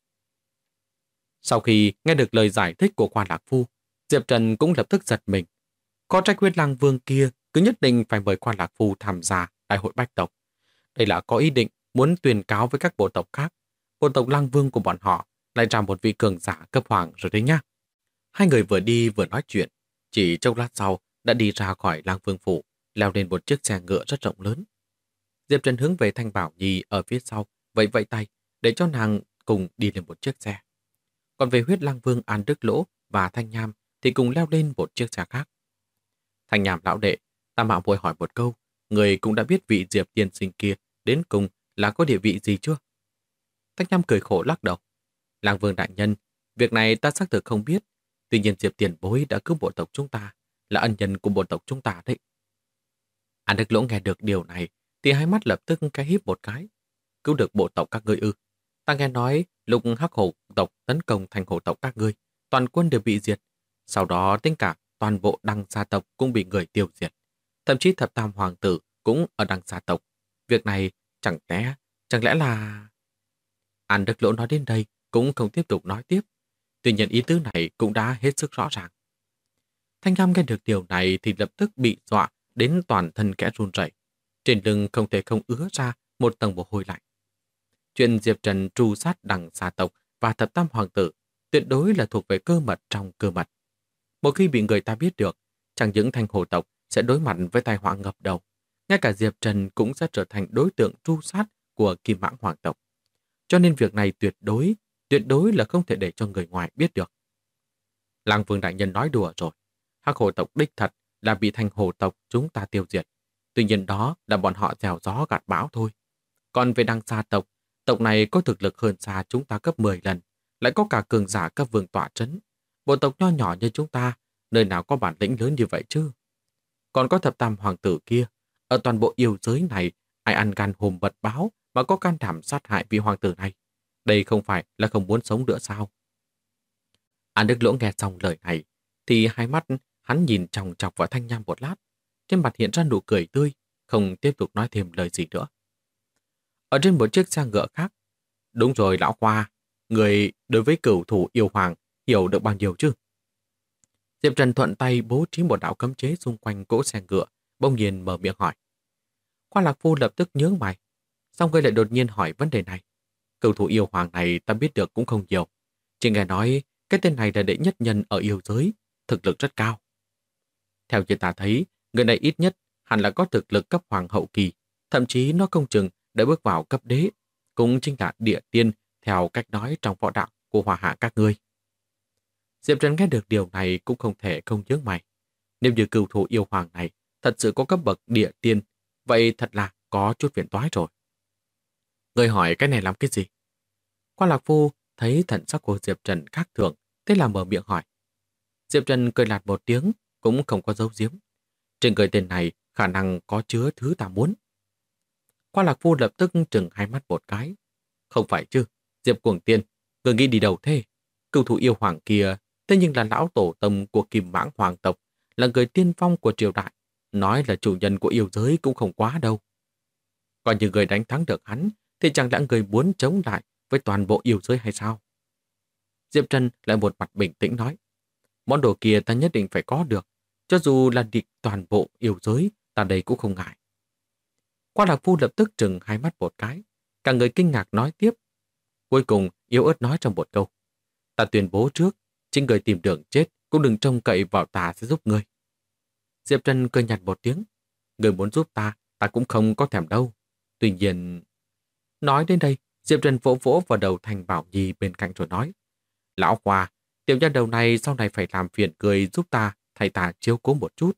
Speaker 1: Sau khi nghe được lời giải thích của Quan Lạc Phu, Diệp Trần cũng lập tức giật mình. Có trách huyết lang vương kia cứ nhất định phải mời Quan Lạc Phu tham gia đại hội bách tộc. Đây là có ý định muốn tuyên cáo với các bộ tộc khác. Bộ tộc lang vương của bọn họ lại ra một vị cường giả cấp hoàng rồi đấy nhá. Hai người vừa đi vừa nói chuyện. Chỉ chốc lát sau đã đi ra khỏi lang vương phủ, leo lên một chiếc xe ngựa rất rộng lớn. Diệp Trần hướng về Thanh Bảo Nhi ở phía sau, vẫy vẫy tay để cho nàng cùng đi lên một chiếc xe. Còn về huyết lang vương An Đức Lỗ và Thanh Nham thì cùng leo lên một chiếc xe khác. Thanh Nham lão đệ, ta mạo muội hỏi một câu, người cũng đã biết vị Diệp tiên sinh kia đến cùng là có địa vị gì chưa? Thanh Nham cười khổ lắc đầu. Lang vương đại nhân, việc này ta xác thực không biết. Tuy nhiên Diệp tiền bối đã cứu bộ tộc chúng ta, là ân nhân của bộ tộc chúng ta đấy. An Đức Lỗ nghe được điều này thì hai mắt lập tức cái híp một cái. Cứu được bộ tộc các ngươi ư? Ta nghe nói lúc Hắc Hổ tộc tấn công thành hổ tộc các ngươi, toàn quân đều bị diệt. Sau đó tính cả toàn bộ Đăng gia tộc cũng bị người tiêu diệt. Thậm chí thập tam hoàng tử cũng ở Đăng gia tộc. Việc này chẳng lẽ là... An Đức Lỗ nói đến đây cũng không tiếp tục nói tiếp. Tuy nhiên ý tứ này cũng đã hết sức rõ ràng. Thanh Lam nghe được điều này thì lập tức bị dọa đến toàn thân kẽ run rẩy. Trên lưng không thể không ứa ra một tầng mồ hôi lạnh. Chuyện Diệp Trần tru sát Đằng gia tộc và thập tam hoàng tử tuyệt đối là thuộc về cơ mật trong cơ mật. Một khi bị người ta biết được, chẳng những Thanh Hổ tộc sẽ đối mặt với tai họa ngập đầu, ngay cả Diệp Trần cũng sẽ trở thành đối tượng tru sát của Kim Mãng hoàng tộc. Cho nên việc này tuyệt đối là không thể để cho người ngoài biết được. Lang Vương đại nhân nói đùa rồi. Hắc Hổ tộc đích thật là bị Thanh Hổ tộc chúng ta tiêu diệt. Tuy nhiên đó là bọn họ gieo gió gặt bão thôi. Còn về Đăng gia tộc, Tộc này có thực lực hơn xa chúng ta gấp 10 lần, lại có cả cường giả cấp vương tọa trấn. Bộ tộc nho nhỏ như chúng ta, nơi nào có bản lĩnh lớn như vậy chứ? Còn có thập tam hoàng tử kia, ở toàn bộ yêu giới này, ai ăn gan hùm mật báo mà có can đảm sát hại vị hoàng tử này? Đây không phải là không muốn sống nữa sao? An Đức Lỗ nghe xong lời này, thì hai mắt hắn nhìn chòng chọc vào Thanh Nham một lát, trên mặt hiện ra nụ cười tươi, không tiếp tục nói thêm lời gì nữa. Ở trên một chiếc xe ngựa khác, đúng rồi lão Khoa, người đối với cửu thủ yêu hoàng hiểu được bao nhiêu chứ? Diệp Trần thuận tay bố trí một đạo cấm chế xung quanh cỗ xe ngựa, bỗng nhiên mở miệng hỏi. Khoa Lạc Phu lập tức nhướng mày, xong người lại đột nhiên hỏi vấn đề này. Cửu thủ yêu hoàng này ta biết được cũng không nhiều, chỉ nghe nói cái tên này là đệ nhất nhân ở yêu giới, thực lực rất cao. Theo như ta thấy, người này ít nhất hẳn là có thực lực cấp hoàng hậu kỳ, thậm chí nó không chừng đã bước vào cấp đế, cũng chính là địa tiên theo cách nói trong võ đạo của Hòa Hạ các ngươi. Diệp Trần nghe được điều này cũng không thể không nhướng mày. Nếu như cửu thủ yêu hoàng này thật sự có cấp bậc địa tiên, vậy thật là có chút phiền toái rồi. Người hỏi cái này làm cái gì? Quan Lạc Phu thấy thần sắc của Diệp Trần khác thường, thế là mở miệng hỏi. Diệp Trần cười lạt một tiếng, cũng không có giấu giếm. Trên người tên này khả năng có chứa thứ ta muốn. Quan Lạc Phu lập tức trừng hai mắt một cái. Không phải chứ, Diệp Cuồng Tiên, người nghĩ đi đâu thế? Cửu thủ yêu hoàng kia, thế nhưng là lão tổ tông của Kim Mãng hoàng tộc, là người tiên phong của triều đại, nói là chủ nhân của yêu giới cũng không quá đâu. Còn như người đánh thắng được hắn, thì chẳng lẽ người muốn chống lại với toàn bộ yêu giới hay sao? Diệp Trần lại một mặt bình tĩnh nói, món đồ kia ta nhất định phải có được, cho dù là địch toàn bộ yêu giới, ta đây cũng không ngại. Quan Lạc Phu lập tức trừng hai mắt một cái, cả người kinh ngạc nói tiếp. Cuối cùng, yếu ớt nói trong một câu, ta tuyên bố trước, chính người tìm đường chết cũng đừng trông cậy vào ta sẽ giúp ngươi. Diệp Trần cười nhạt một tiếng, người muốn giúp ta, ta cũng không có thèm đâu. Tuy nhiên... Nói đến đây, Diệp Trần vỗ vỗ vào đầu Thành Bảo Nhi bên cạnh rồi nói, lão Khoa, tiểu nha đầu này sau này phải làm phiền cười giúp ta, thay ta chiếu cố một chút.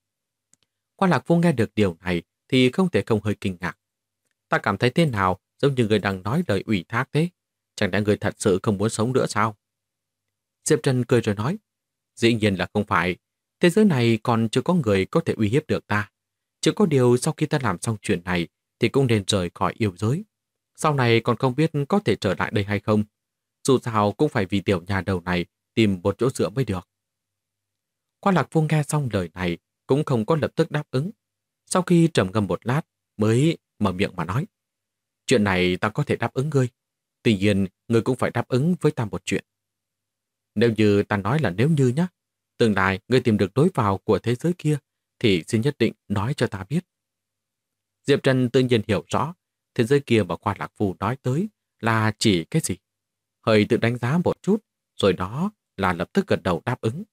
Speaker 1: Quan Lạc Phu nghe được điều này thì không thể không hơi kinh ngạc. Ta cảm thấy thế nào giống như người đang nói lời ủy thác thế? Chẳng lẽ người thật sự không muốn sống nữa sao? Diệp Trần cười rồi nói, dĩ nhiên là không phải. Thế giới này còn chưa có người có thể uy hiếp được ta. Chỉ có điều sau khi ta làm xong chuyện này thì cũng nên rời khỏi yêu giới. Sau này còn không biết có thể trở lại đây hay không. Dù sao cũng phải vì tiểu nhà đầu này tìm một chỗ dựa mới được. Quan Lạc Phu nghe xong lời này cũng không có lập tức đáp ứng. Sau khi trầm ngâm một lát mới mở miệng mà nói, chuyện này ta có thể đáp ứng ngươi. Tuy nhiên, ngươi cũng phải đáp ứng với ta một chuyện. Nếu như ta nói là nếu như nhá, tương lai ngươi tìm được lối vào của thế giới kia, thì xin nhất định nói cho ta biết. Diệp Trần tự nhiên hiểu rõ, thế giới kia mà Quan Lạc Phu nói tới là chỉ cái gì. Hơi tự đánh giá một chút, rồi đó là lập tức gật đầu đáp ứng.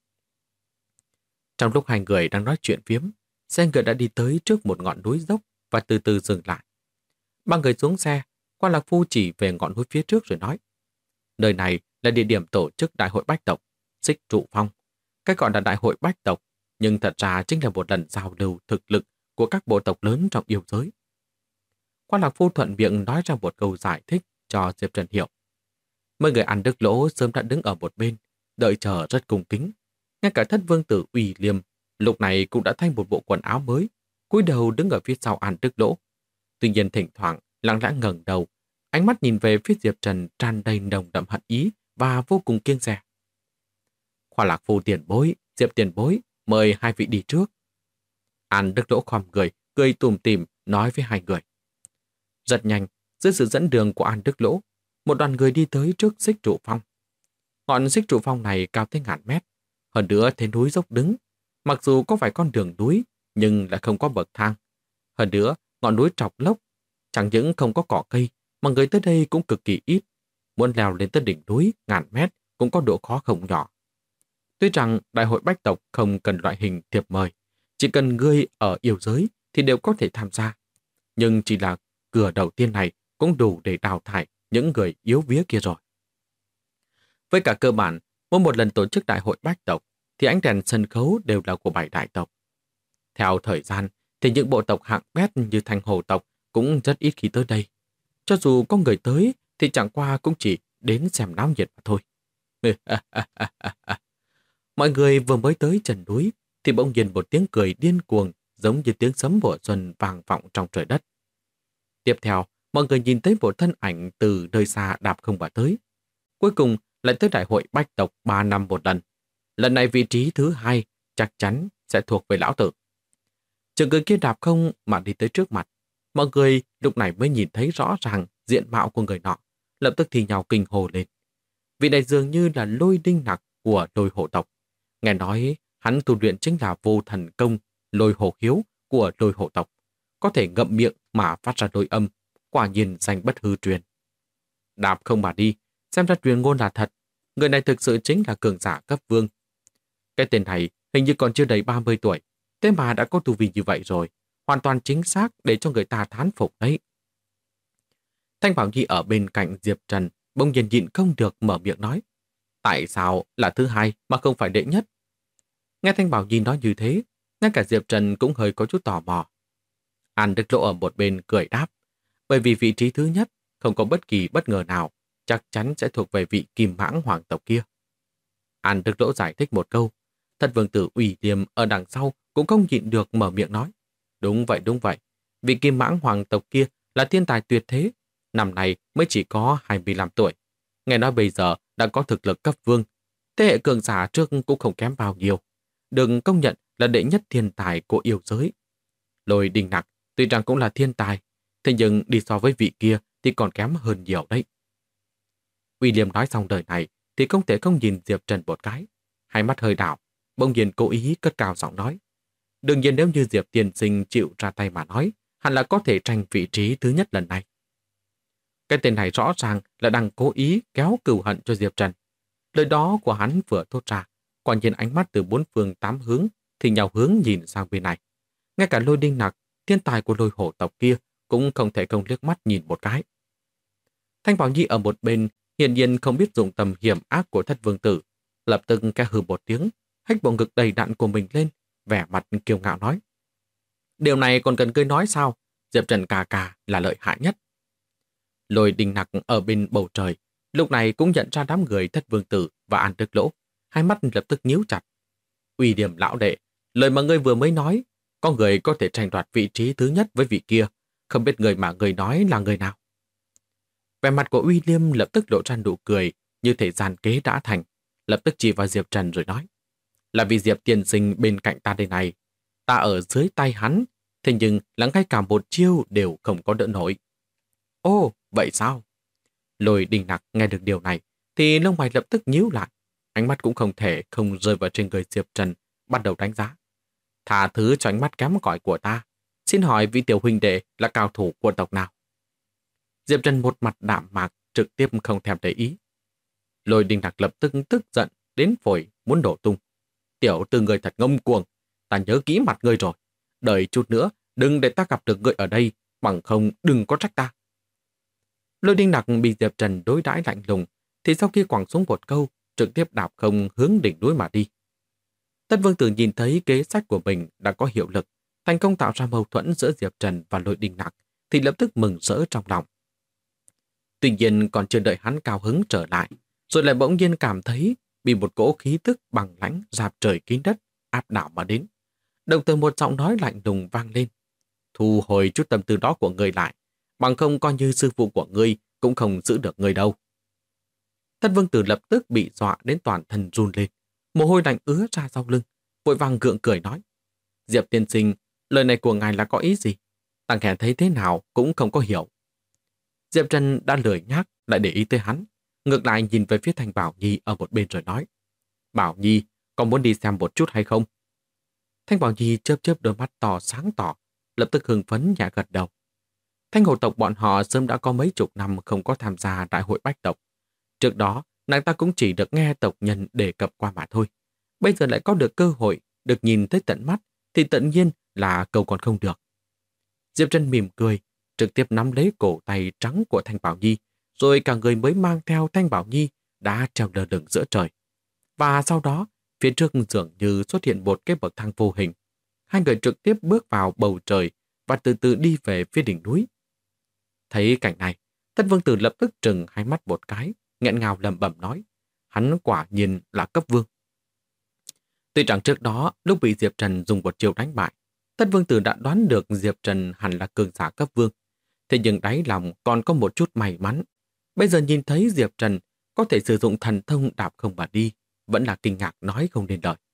Speaker 1: Trong lúc hai người đang nói chuyện phiếm, xe ngựa đã đi tới trước một ngọn núi dốc và từ từ dừng lại. Ba người xuống xe, Quan Lạc Phu chỉ về ngọn núi phía trước rồi nói, nơi này là địa điểm tổ chức đại hội bách tộc, Xích Trụ Phong. Cái gọi là đại hội bách tộc, nhưng thật ra chính là một lần giao lưu thực lực của các bộ tộc lớn trong yêu giới. Quan Lạc Phu thuận miệng nói ra một câu giải thích cho Diệp Trần hiểu. Mấy người An Đức Lỗ sớm đã đứng ở một bên, đợi chờ rất cung kính. Ngay cả thất vương tử Uy Liêm lúc này cũng đã thay một bộ quần áo mới, cúi đầu đứng ở phía sau An Đức Lỗ. Tuy nhiên thỉnh thoảng lặng lẽ ngẩng đầu, ánh mắt nhìn về phía Diệp Trần tràn đầy nồng đậm hận ý và vô cùng kiêng dè. Khoa Lạc Phu tiền bối, Diệp tiền bối, mời hai vị đi trước. An Đức Lỗ khom người, cười tủm tỉm nói với hai người. Rất nhanh, dưới sự dẫn đường của An Đức Lỗ, một đoàn người đi tới trước Xích Trụ Phong. Ngọn Xích Trụ Phong này cao tới ngàn mét, hơn nữa thế núi dốc đứng. Mặc dù có vài con đường núi, nhưng lại không có bậc thang. Hơn nữa, ngọn núi trọc lốc, chẳng những không có cỏ cây, mà người tới đây cũng cực kỳ ít. Muốn leo lên tới đỉnh núi ngàn mét cũng có độ khó không nhỏ. Tuy rằng đại hội bách tộc không cần loại hình thiệp mời, chỉ cần ngươi ở yêu giới thì đều có thể tham gia. Nhưng chỉ là cửa đầu tiên này cũng đủ để đào thải những người yếu vía kia rồi. Với cả cơ bản, mỗi một lần tổ chức đại hội bách tộc thì ánh đèn sân khấu đều là của 7 đại tộc. Theo thời gian thì những bộ tộc hạng bét như Thanh Hồ tộc cũng rất ít khi tới đây. Cho dù có người tới thì chẳng qua cũng chỉ đến xem náo nhiệt mà thôi. Mọi người vừa mới tới chân núi thì bỗng nhiên một tiếng cười điên cuồng giống như tiếng sấm mùa xuân vang vọng trong trời đất. Tiếp theo, mọi người nhìn thấy một thân ảnh từ nơi xa đạp không mà tới. Cuối cùng lại tới đại hội bách tộc 3 năm một lần. Lần này vị trí thứ 2 chắc chắn sẽ thuộc về lão tử. Trường người kia đạp không mà đi tới trước mặt. Mọi người lúc này mới nhìn thấy rõ ràng diện mạo của người nọ, lập tức thì nhau kinh hồ lên. Vị này dường như là Lôi Đinh Nặc của Lôi Hổ tộc. Nghe nói hắn tu luyện chính là vô thần công Lôi Hổ Hiếu của Lôi Hổ tộc. Có thể ngậm miệng mà phát ra lôi âm, quả nhiên danh bất hư truyền. Đạp không mà đi, xem ra truyền ngôn là thật. Người này thực sự chính là cường giả cấp vương. Cái tên này hình như còn chưa đầy 30 tuổi, thế mà đã có tu vi như vậy rồi. Hoàn toàn chính xác để cho người ta thán phục đấy. Thanh Bảo Nhi ở bên cạnh Diệp Trần bỗng nhiên nhịn không được mở miệng nói. Tại sao là thứ 2 mà không phải đệ nhất? Nghe Thanh Bảo Nhi nói như thế, ngay cả Diệp Trần cũng hơi có chút tò mò. An Đức Lỗ ở một bên cười đáp. Bởi vì vị trí thứ nhất không có bất kỳ bất ngờ nào, chắc chắn sẽ thuộc về vị Kim Mãng hoàng tộc kia. An Đức Lỗ giải thích một câu. Thật vương tử Ủy Liêm ở đằng sau cũng không nhịn được mở miệng nói. Đúng vậy. Vị Kim Mãng hoàng tộc kia là thiên tài tuyệt thế. Năm nay mới chỉ có 25 tuổi. Nghe nói bây giờ đã có thực lực cấp vương. Thế hệ cường giả trước cũng không kém bao nhiêu. Đừng công nhận là đệ nhất thiên tài của yêu giới. Lôi Đinh Nặc tuy rằng cũng là thiên tài, thế nhưng đi so với vị kia thì còn kém hơn nhiều đấy. William nói xong đời này thì không thể không nhìn Diệp Trần một cái. Hai mắt hơi đảo, bỗng nhiên cố ý cất cao giọng nói. Đương nhiên nếu như Diệp tiên sinh chịu ra tay mà nói, hẳn là có thể tranh vị trí thứ nhất lần này. Cái tên này rõ ràng là đang cố ý kéo cừu hận cho Diệp Trần. Lời đó của hắn vừa thốt ra, quả nhiên ánh mắt từ 4 phương 8 hướng thì nhau hướng nhìn sang bên này. Ngay cả Lôi Đinh Nặc, thiên tài của Lôi Hổ tộc kia cũng không thể không liếc mắt nhìn một cái. Thanh Bảo Nhi ở một bên hiển nhiên không biết dụng tầm hiểm ác của Thất Vương tử, lập tức ke hừ một tiếng, hách bộ ngực đầy đặn của mình lên, vẻ mặt kiêu ngạo nói. Điều này còn cần cười nói sao? Diệp Trần ca là lợi hại nhất. Lôi Đinh Nặc ở bên bầu trời, lúc này cũng nhận ra đám người Thất Vương tử và An Đức Lỗ, hai mắt lập tức nhíu chặt. Uy Điểm lão đệ, lời mà ngươi vừa mới nói, có người có thể tranh đoạt vị trí thứ nhất với vị kia, không biết người mà người nói là người nào. Vẻ mặt của William lập tức lộ ra nụ cười, như thể gian kế đã thành, lập tức chỉ vào Diệp Trần rồi nói. Là vì Diệp tiên sinh bên cạnh ta đây này, ta ở dưới tay hắn, thế nhưng là ngay cả một chiêu đều không có đỡ nổi. Ồ, vậy sao? Lôi Đinh Nặc nghe được điều này, thì lông mày lập tức nhíu lại, ánh mắt cũng không thể không rơi vào trên người Diệp Trần, bắt đầu đánh giá. Tha thứ cho ánh mắt kém cỏi của ta, xin hỏi vị tiểu huynh đệ là cao thủ của tộc nào? Diệp Trần một mặt đạm mạc, trực tiếp không thèm để ý. Lôi Đinh Nặc lập tức tức giận, đến phổi muốn đổ tung. Tiểu từ người thật ngông cuồng, ta nhớ kỹ mặt ngươi rồi. Đợi chút nữa, đừng để ta gặp được ngươi ở đây, bằng không đừng có trách ta. Lôi Đinh Nặc bị Diệp Trần đối đãi lạnh lùng, thì sau khi quẳng xuống một câu, trực tiếp đạp không hướng đỉnh núi mà đi. Tất Vương Tử nhìn thấy kế sách của mình đã có hiệu lực, thành công tạo ra mâu thuẫn giữa Diệp Trần và Lôi Đinh Nặc, thì lập tức mừng rỡ trong lòng. Tuy nhiên còn chưa đợi hắn cao hứng trở lại, rồi lại bỗng nhiên cảm thấy bị một cỗ khí tức bằng lãnh rạp trời kín đất áp đảo mà đến. Đồng thời một giọng nói lạnh lùng vang lên. Thu hồi chút tâm tư đó của ngươi lại, bằng không coi như sư phụ của ngươi cũng không giữ được ngươi đâu. Tất Vương Tử lập tức bị dọa đến toàn thân run lên, mồ hôi lạnh ứa ra sau lưng, vội vàng gượng cười nói. Diệp tiên sinh, lời này của ngài là có ý gì? Tăng Hèn thấy thế nào cũng không có hiểu. Diệp Trần đã lười nhác lại để ý tới hắn, ngược lại nhìn về phía Thanh Bảo Nhi ở một bên rồi nói. Bảo Nhi, con muốn đi xem một chút hay không? Thanh Bảo Nhi chớp chớp đôi mắt to sáng tỏ, lập tức hưng phấn nhẹ gật đầu. Thanh Hổ tộc bọn họ sớm đã có mấy chục năm không có tham gia đại hội bách tộc. Trước đó, nàng ta cũng chỉ được nghe tộc nhân đề cập qua mà thôi. Bây giờ lại có được cơ hội được nhìn thấy tận mắt, thì tự nhiên là cầu còn không được. Diệp Trần mỉm cười, trực tiếp nắm lấy cổ tay trắng của Thanh Bảo Nhi, rồi cả người mới mang theo Thanh Bảo Nhi đã treo lơ lửng giữa trời. Và sau đó, phía trước dường như xuất hiện một cái bậc thang vô hình. Hai người trực tiếp bước vào bầu trời và từ từ đi về phía đỉnh núi. Thấy cảnh này, Thất vương tử lập tức trừng hai mắt một cái, nghẹn ngào lẩm bẩm nói, hắn quả nhiên là cấp vương. Tuy rằng trước đó, lúc bị Diệp Trần dùng một chiêu đánh bại, Thất vương tử đã đoán được Diệp Trần hẳn là cường giả cấp vương. Thế nhưng đáy lòng còn có một chút may mắn. Bây giờ nhìn thấy Diệp Trần có thể sử dụng thần thông đạp không mà đi, vẫn là kinh ngạc nói không nên lời.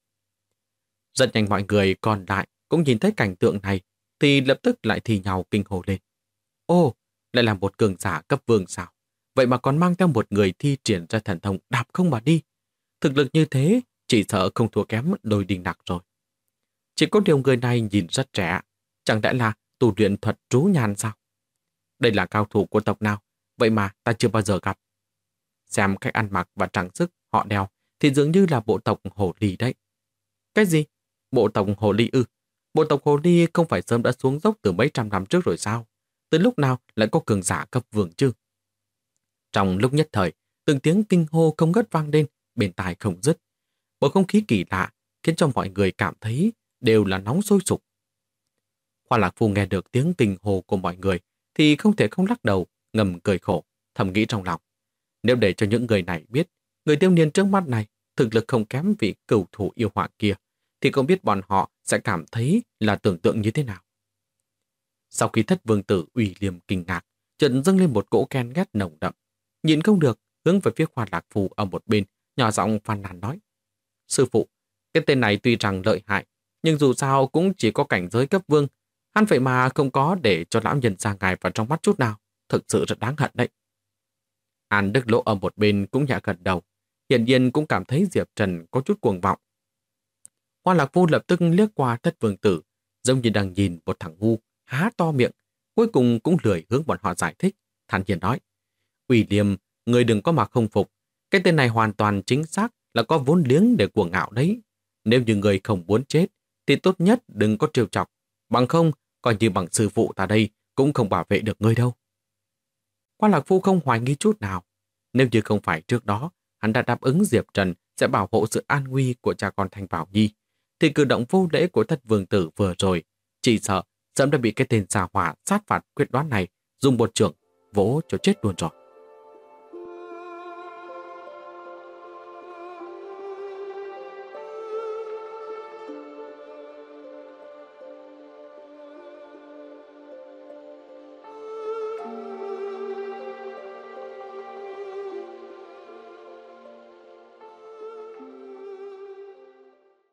Speaker 1: Rất nhanh mọi người còn lại cũng nhìn thấy cảnh tượng này, thì lập tức lại thì nhau kinh hồ lên. Ô, lại là một cường giả cấp vương sao? Vậy mà còn mang theo một người thi triển ra thần thông đạp không mà đi. Thực lực như thế, chỉ sợ không thua kém đôi đình nặc rồi. Chỉ có điều người này nhìn rất trẻ, chẳng lẽ là tu luyện thuật trú nhàn sao? Đây là cao thủ của tộc nào, vậy mà ta chưa bao giờ gặp. Xem cách ăn mặc và trang sức họ đeo thì dường như là bộ tộc Hồ Ly đấy. Cái gì? Bộ tộc Hồ Ly ư? Bộ tộc Hồ Ly không phải sớm đã xuống dốc từ mấy trăm năm trước rồi sao? Từ lúc nào lại có cường giả cấp vương chứ? Trong lúc nhất thời, từng tiếng kinh hô không ngớt vang lên, bên tai không dứt. Bầu không khí kỳ lạ khiến cho mọi người cảm thấy đều là nóng sôi sục. Hoa Lạc Phu nghe được tiếng kinh hô của mọi người thì không thể không lắc đầu, ngầm cười khổ, thầm nghĩ trong lòng. Nếu để cho những người này biết, người thiếu niên trước mắt này thực lực không kém vị cửu thủ yêu họa kia, thì không biết bọn họ sẽ cảm thấy là tưởng tượng như thế nào. Sau khi Thất vương tử Uy Liêm kinh ngạc, chợt dâng lên một cỗ ghen ghét nồng đậm. Nhìn không được, hướng về phía Hoa Lạc Phu ở một bên, nhỏ giọng phàn nàn nói. Sư phụ, cái tên này tuy rằng lợi hại, nhưng dù sao cũng chỉ có cảnh giới cấp vương. Hắn vậy mà không có để cho lão nhân ra ngài vào trong mắt chút nào. Thực sự rất đáng hận đấy. An Đức Lỗ ở một bên cũng nhẹ gật đầu. Hiển nhiên cũng cảm thấy Diệp Trần có chút cuồng vọng. Hoa Lạc Phu lập tức liếc qua Thất vương tử, giống như đang nhìn một thằng ngu, há to miệng. Cuối cùng cũng lười hướng bọn họ giải thích, thản nhiên nói. Uy Liêm, người đừng có mà không phục. Cái tên này hoàn toàn chính xác là có vốn liếng để cuồng ngạo đấy. Nếu như người không muốn chết, thì tốt nhất đừng có trêu chọc. Bằng không, coi như bằng sư phụ ta đây cũng không bảo vệ được ngươi đâu. Hoa Lạc Phu không hoài nghi chút nào. Nếu như không phải trước đó, hắn đã đáp ứng Diệp Trần sẽ bảo hộ sự an nguy của cha con Thanh Bảo Nhi, thì cử động vô lễ của Thất vương tử vừa rồi, chỉ sợ sớm đã bị cái tên xà hỏa sát phạt quyết đoán này dùng một chưởng vỗ cho chết luôn rồi.